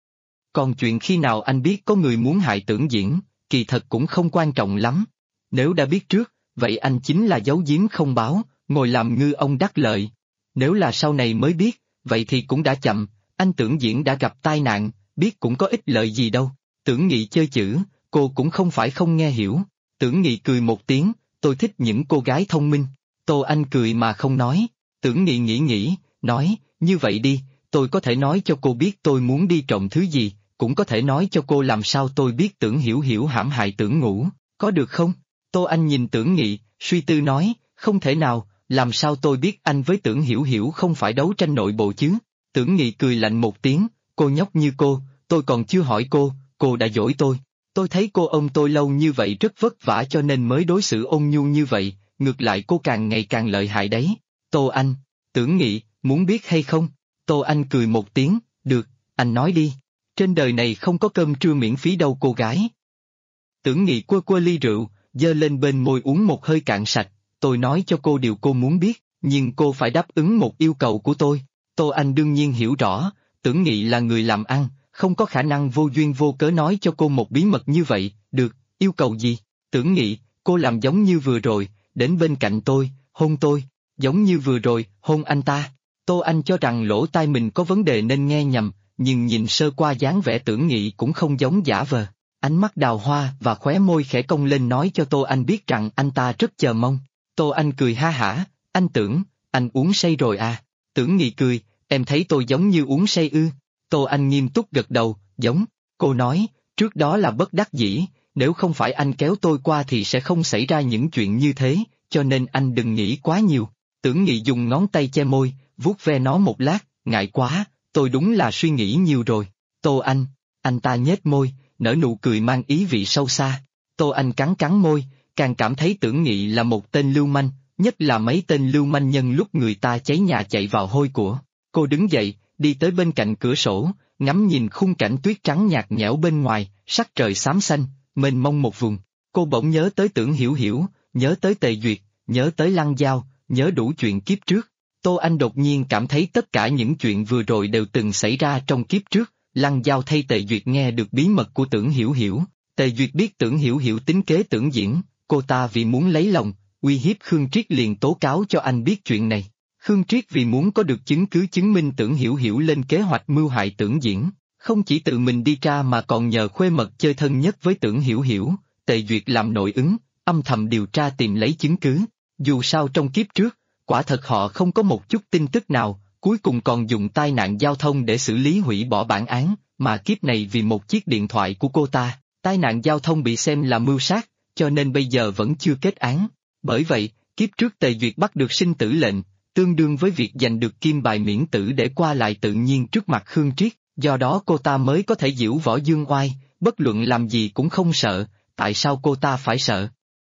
Còn chuyện khi nào anh biết có người muốn hại Tưởng Diễn, kỳ thật cũng không quan trọng lắm. Nếu đã biết trước, vậy anh chính là giấu giếm không báo, ngồi làm ngư ông đắc lợi. Nếu là sau này mới biết, vậy thì cũng đã chậm, anh Tưởng Diễn đã gặp tai nạn, biết cũng có ích lợi gì đâu. Tưởng Nghị chơi chữ, cô cũng không phải không nghe hiểu. Tưởng Nghị cười một tiếng, tôi thích những cô gái thông minh. Tô Anh cười mà không nói. Tưởng Nghị nghĩ, nói, như vậy đi, tôi có thể nói cho cô biết tôi muốn đi trộm thứ gì, cũng có thể nói cho cô làm sao tôi biết Tưởng Hiểu Hiểu hãm hại Tưởng Ngũ, có được không? Tô Anh nhìn Tưởng Nghị, suy tư nói, không thể nào, làm sao tôi biết anh với Tưởng Hiểu Hiểu không phải đấu tranh nội bộ chứ? Tưởng Nghị cười lạnh một tiếng, cô nhóc như cô, tôi còn chưa hỏi cô đã dỗi tôi. Tôi thấy cô ôm tôi lâu như vậy rất vất vả cho nên mới đối xử ôn nhu như vậy, ngược lại cô càng ngày càng lợi hại đấy. Tô Anh, Tưởng Nghị, muốn biết hay không? Tô Anh cười một tiếng, được, anh nói đi. Trên đời này không có cơm trưa miễn phí đâu cô gái. Tưởng Nghị quơ ly rượu, giơ lên bên môi uống một hơi cạn sạch, tôi nói cho cô điều cô muốn biết, nhưng cô phải đáp ứng một yêu cầu của tôi. Tô Anh đương nhiên hiểu rõ, Tưởng Nghị là người làm ăn, không có khả năng vô duyên vô cớ nói cho cô một bí mật như vậy, được, yêu cầu gì? Tưởng Nghị, cô làm giống như vừa rồi, đến bên cạnh tôi, hôn tôi, giống như vừa rồi, hôn anh ta. Tô Anh cho rằng lỗ tai mình có vấn đề nên nghe nhầm, nhưng nhìn sơ qua dáng vẻ Tưởng Nghị cũng không giống giả vờ. Ánh mắt đào hoa và khóe môi khẽ cong lên nói cho Tô Anh biết rằng anh ta rất chờ mong. Tô Anh cười ha hả, anh Tưởng, anh uống say rồi à? Tưởng Nghị cười, em thấy tôi giống như uống say ư? Tô Anh nghiêm túc gật đầu, giống. Cô nói, trước đó là bất đắc dĩ, nếu không phải anh kéo tôi qua thì sẽ không xảy ra những chuyện như thế, cho nên anh đừng nghĩ quá nhiều. Tưởng Nghị dùng ngón tay che môi, vuốt ve nó một lát, ngại quá, tôi đúng là suy nghĩ nhiều rồi. Tô anh ta nhếch môi, nở nụ cười mang ý vị sâu xa. Tô Anh cắn môi, càng cảm thấy Tưởng Nghị là một tên lưu manh, nhất là mấy tên lưu manh nhân lúc người ta cháy nhà chạy vào hôi của. Cô đứng dậy, đi tới bên cạnh cửa sổ, ngắm nhìn khung cảnh tuyết trắng nhạt nhẽo bên ngoài, sắc trời xám xanh, mênh mông một vùng. Cô bỗng nhớ tới Tưởng Hiểu Hiểu, nhớ tới Tề Duyệt, nhớ tới Lăng Giao, nhớ đủ chuyện kiếp trước. Tô Anh đột nhiên cảm thấy tất cả những chuyện vừa rồi đều từng xảy ra trong kiếp trước. Lăng Giao thay Tề Duyệt nghe được bí mật của Tưởng Hiểu Hiểu, Tề Duyệt biết Tưởng Hiểu Hiểu tính kế Tưởng Diễn, cô ta vì muốn lấy lòng, uy hiếp Khương Triết liền tố cáo cho anh biết chuyện này. Khương Triết vì muốn có được chứng cứ chứng minh Tưởng Hiểu Hiểu lên kế hoạch mưu hại Tưởng Diễn, không chỉ tự mình đi tra mà còn nhờ khuê mật chơi thân nhất với Tưởng Hiểu Hiểu, Tề Duyệt làm nội ứng, âm thầm điều tra tìm lấy chứng cứ. Dù sao trong kiếp trước, quả thật họ không có một chút tin tức nào, cuối cùng còn dùng tai nạn giao thông để xử lý hủy bỏ bản án, mà kiếp này vì một chiếc điện thoại của cô ta, tai nạn giao thông bị xem là mưu sát, cho nên bây giờ vẫn chưa kết án. Bởi vậy, kiếp trước Tề Duyệt bắt được sinh tử lệnh, tương đương với việc giành được kim bài miễn tử để qua lại tự nhiên trước mặt Khương Triết, do đó cô ta mới có thể diễu võ dương oai, bất luận làm gì cũng không sợ. Tại sao cô ta phải sợ?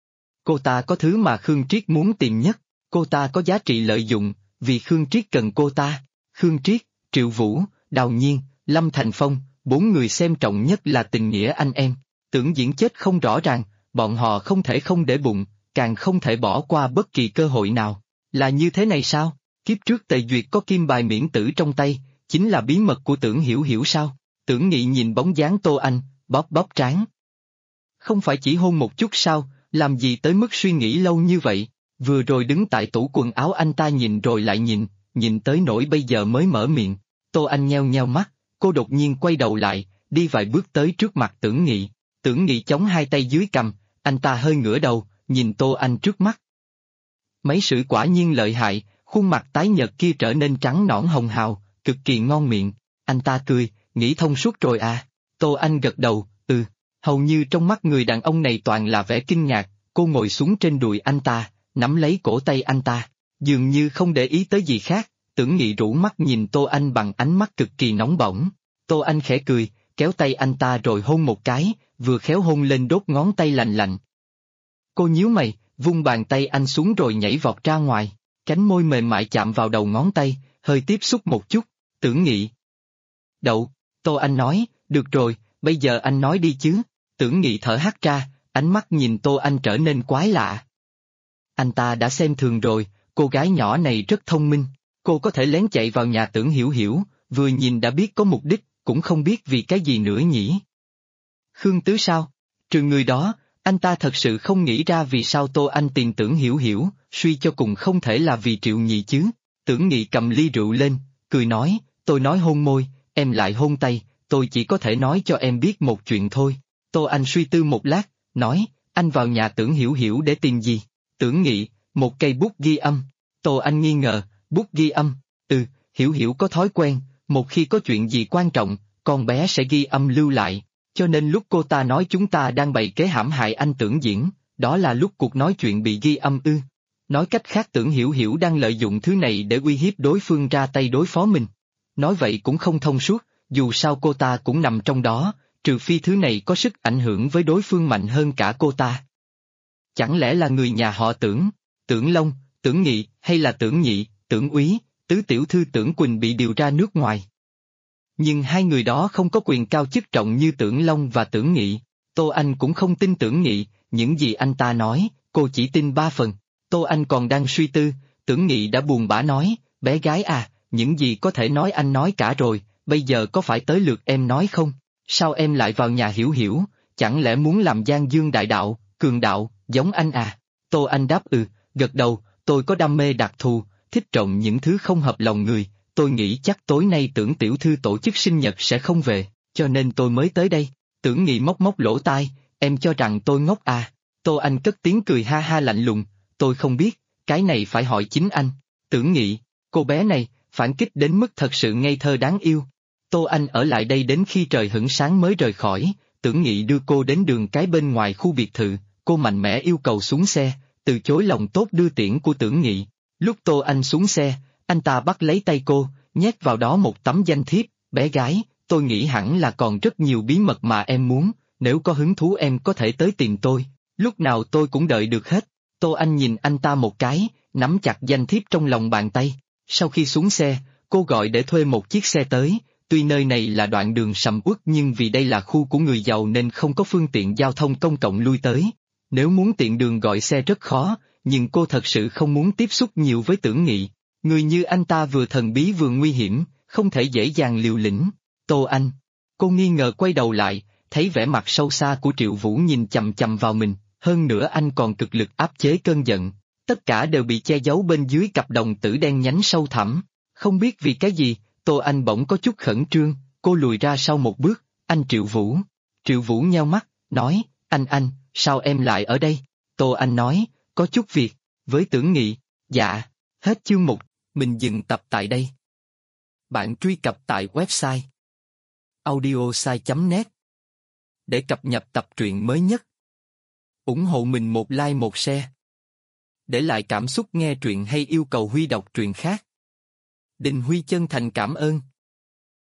Cô ta có thứ mà Khương Triết muốn tìm nhất, cô ta có giá trị lợi dụng, vì Khương Triết cần cô ta. Khương Triết, Triệu Vũ, Đào Nhiên, Lâm Thành Phong, 4 người xem trọng nhất là tình nghĩa anh em. Tưởng Diễn chết không rõ ràng, bọn họ không thể không để bụng, càng không thể bỏ qua bất kỳ cơ hội nào. Là như thế này sao? Kiếp trước Tề Duyệt có kim bài miễn tử trong tay, chính là bí mật của Tưởng Hiểu Hiểu sao? Tưởng Nghị nhìn bóng dáng Tô Anh, bóp trán. Không phải chỉ hôn một chút sao, làm gì tới mức suy nghĩ lâu như vậy? Vừa rồi đứng tại tủ quần áo anh ta nhìn rồi lại nhìn tới nỗi bây giờ mới mở miệng. Tô Anh nheo mắt, cô đột nhiên quay đầu lại, đi vài bước tới trước mặt Tưởng Nghị. Tưởng Nghị chống hai tay dưới cằm, anh ta hơi ngửa đầu, nhìn Tô Anh trước mắt. Mấy sự quả nhiên lợi hại, khuôn mặt tái nhợt kia trở nên trắng nõn hồng hào, cực kỳ ngon miệng. Anh ta cười, nghĩ thông suốt rồi à? Tô Anh gật đầu, hầu như trong mắt người đàn ông này toàn là vẻ kinh ngạc. Cô ngồi xuống trên đùi anh ta, nắm lấy cổ tay anh ta, dường như không để ý tới gì khác. Tưởng Nghị rũ mắt nhìn Tô Anh bằng ánh mắt cực kỳ nóng bỏng. Tô Anh khẽ cười, kéo tay anh ta rồi hôn một cái, vừa khéo hôn lên đốt ngón tay lành lạnh. Cô nhíu mày, vung bàn tay anh xuống rồi nhảy vọt ra ngoài, cánh môi mềm mại chạm vào đầu ngón tay, hơi tiếp xúc một chút. Tưởng Nghị. Đậu, Tô Anh nói, được rồi, bây giờ anh nói đi chứ. Tưởng Nghị thở hắt ra, ánh mắt nhìn Tô Anh trở nên quái lạ. Anh ta đã xem thường rồi, cô gái nhỏ này rất thông minh, cô có thể lén chạy vào nhà Tưởng Hiểu Hiểu, vừa nhìn đã biết có mục đích, cũng không biết vì cái gì nữa nhỉ. Khương Tứ sao? Trừ người đó, anh ta thật sự không nghĩ ra vì sao Tô Anh tìm Tưởng Hiểu Hiểu, suy cho cùng không thể là vì Triệu Nhị chứ. Tưởng Nghị cầm ly rượu lên, cười nói, tôi nói hôn môi, em lại hôn tay, tôi chỉ có thể nói cho em biết một chuyện thôi. Tô Anh suy tư một lát, nói, anh vào nhà Tưởng Hiểu Hiểu để tìm gì? Tưởng Nghị, một cây bút ghi âm. Tô Anh nghi ngờ, bút ghi âm, Hiểu Hiểu có thói quen, một khi có chuyện gì quan trọng, con bé sẽ ghi âm lưu lại, cho nên lúc cô ta nói chúng ta đang bày kế hãm hại anh Tưởng Diễn, đó là lúc cuộc nói chuyện bị ghi âm ư. Nói cách khác Tưởng Hiểu Hiểu đang lợi dụng thứ này để uy hiếp đối phương ra tay đối phó mình. Nói vậy cũng không thông suốt, dù sao cô ta cũng nằm trong đó, trừ phi thứ này có sức ảnh hưởng với đối phương mạnh hơn cả cô ta. Chẳng lẽ là người nhà họ Tưởng, Tưởng Long, Tưởng Nghị hay là Tưởng Nhị, Tưởng Úy, tứ tiểu thư Tưởng Quỳnh bị điều ra nước ngoài? Nhưng hai người đó không có quyền cao chức trọng như Tưởng Long và Tưởng Nghị. Tô Anh cũng không tin Tưởng Nghị, những gì anh ta nói, cô chỉ tin 3 phần. Tô Anh còn đang suy tư, Tưởng Nghị đã buồn bã nói, bé gái à, những gì có thể nói anh nói cả rồi, bây giờ có phải tới lượt em nói không? Sao em lại vào nhà Hiểu Hiểu, chẳng lẽ muốn làm Giang Dương đại đạo, cường đạo, giống anh à? Tô Anh đáp gật đầu, tôi có đam mê đặc thù, thích trộm những thứ không hợp lòng người, tôi nghĩ chắc tối nay Tưởng tiểu thư tổ chức sinh nhật sẽ không về, cho nên tôi mới tới đây. Tưởng Nghị móc móc lỗ tai, em cho rằng tôi ngốc à? Tô Anh cất tiếng cười ha ha lạnh lùng, tôi không biết, cái này phải hỏi chính anh. Tưởng Nghị, cô bé này, phản kích đến mức thật sự ngây thơ đáng yêu. Tô Anh ở lại đây đến khi trời hửng sáng mới rời khỏi, Tưởng Nghị đưa cô đến đường cái bên ngoài khu biệt thự, cô mạnh mẽ yêu cầu xuống xe, từ chối lòng tốt đưa tiễn của Tưởng Nghị. Lúc Tô Anh xuống xe, anh ta bắt lấy tay cô, nhét vào đó một tấm danh thiếp, bé gái, tôi nghĩ hẳn là còn rất nhiều bí mật mà em muốn, nếu có hứng thú em có thể tới tìm tôi, lúc nào tôi cũng đợi được hết. Tô Anh nhìn anh ta một cái, nắm chặt danh thiếp trong lòng bàn tay. Sau khi xuống xe, cô gọi để thuê một chiếc xe tới, tuy nơi này là đoạn đường sầm uất nhưng vì đây là khu của người giàu nên không có phương tiện giao thông công cộng lui tới. Nếu muốn tiện đường gọi xe rất khó, nhưng cô thật sự không muốn tiếp xúc nhiều với Tưởng Nghị. Người như anh ta vừa thần bí vừa nguy hiểm, không thể dễ dàng liều lĩnh. Tô Anh. Cô nghi ngờ quay đầu lại, thấy vẻ mặt sâu xa của Triệu Vũ nhìn chằm chằm vào mình, hơn nữa anh còn cực lực áp chế cơn giận. Tất cả đều bị che giấu bên dưới cặp đồng tử đen nhánh sâu thẳm. Không biết vì cái gì, Tô Anh bỗng có chút khẩn trương, cô lùi ra sau một bước, anh Triệu Vũ. Triệu Vũ nheo mắt, nói, anh, sao em lại ở đây? Tô Anh nói, có chút việc, với Tưởng Nghị. Dạ, hết chương 1, mình dừng tập tại đây. Bạn truy cập tại website audiosai.net để cập nhật tập truyện mới nhất. Ủng hộ mình một like một share. Để lại cảm xúc nghe truyện hay yêu cầu Huy đọc truyện khác. Đình Huy chân thành cảm ơn.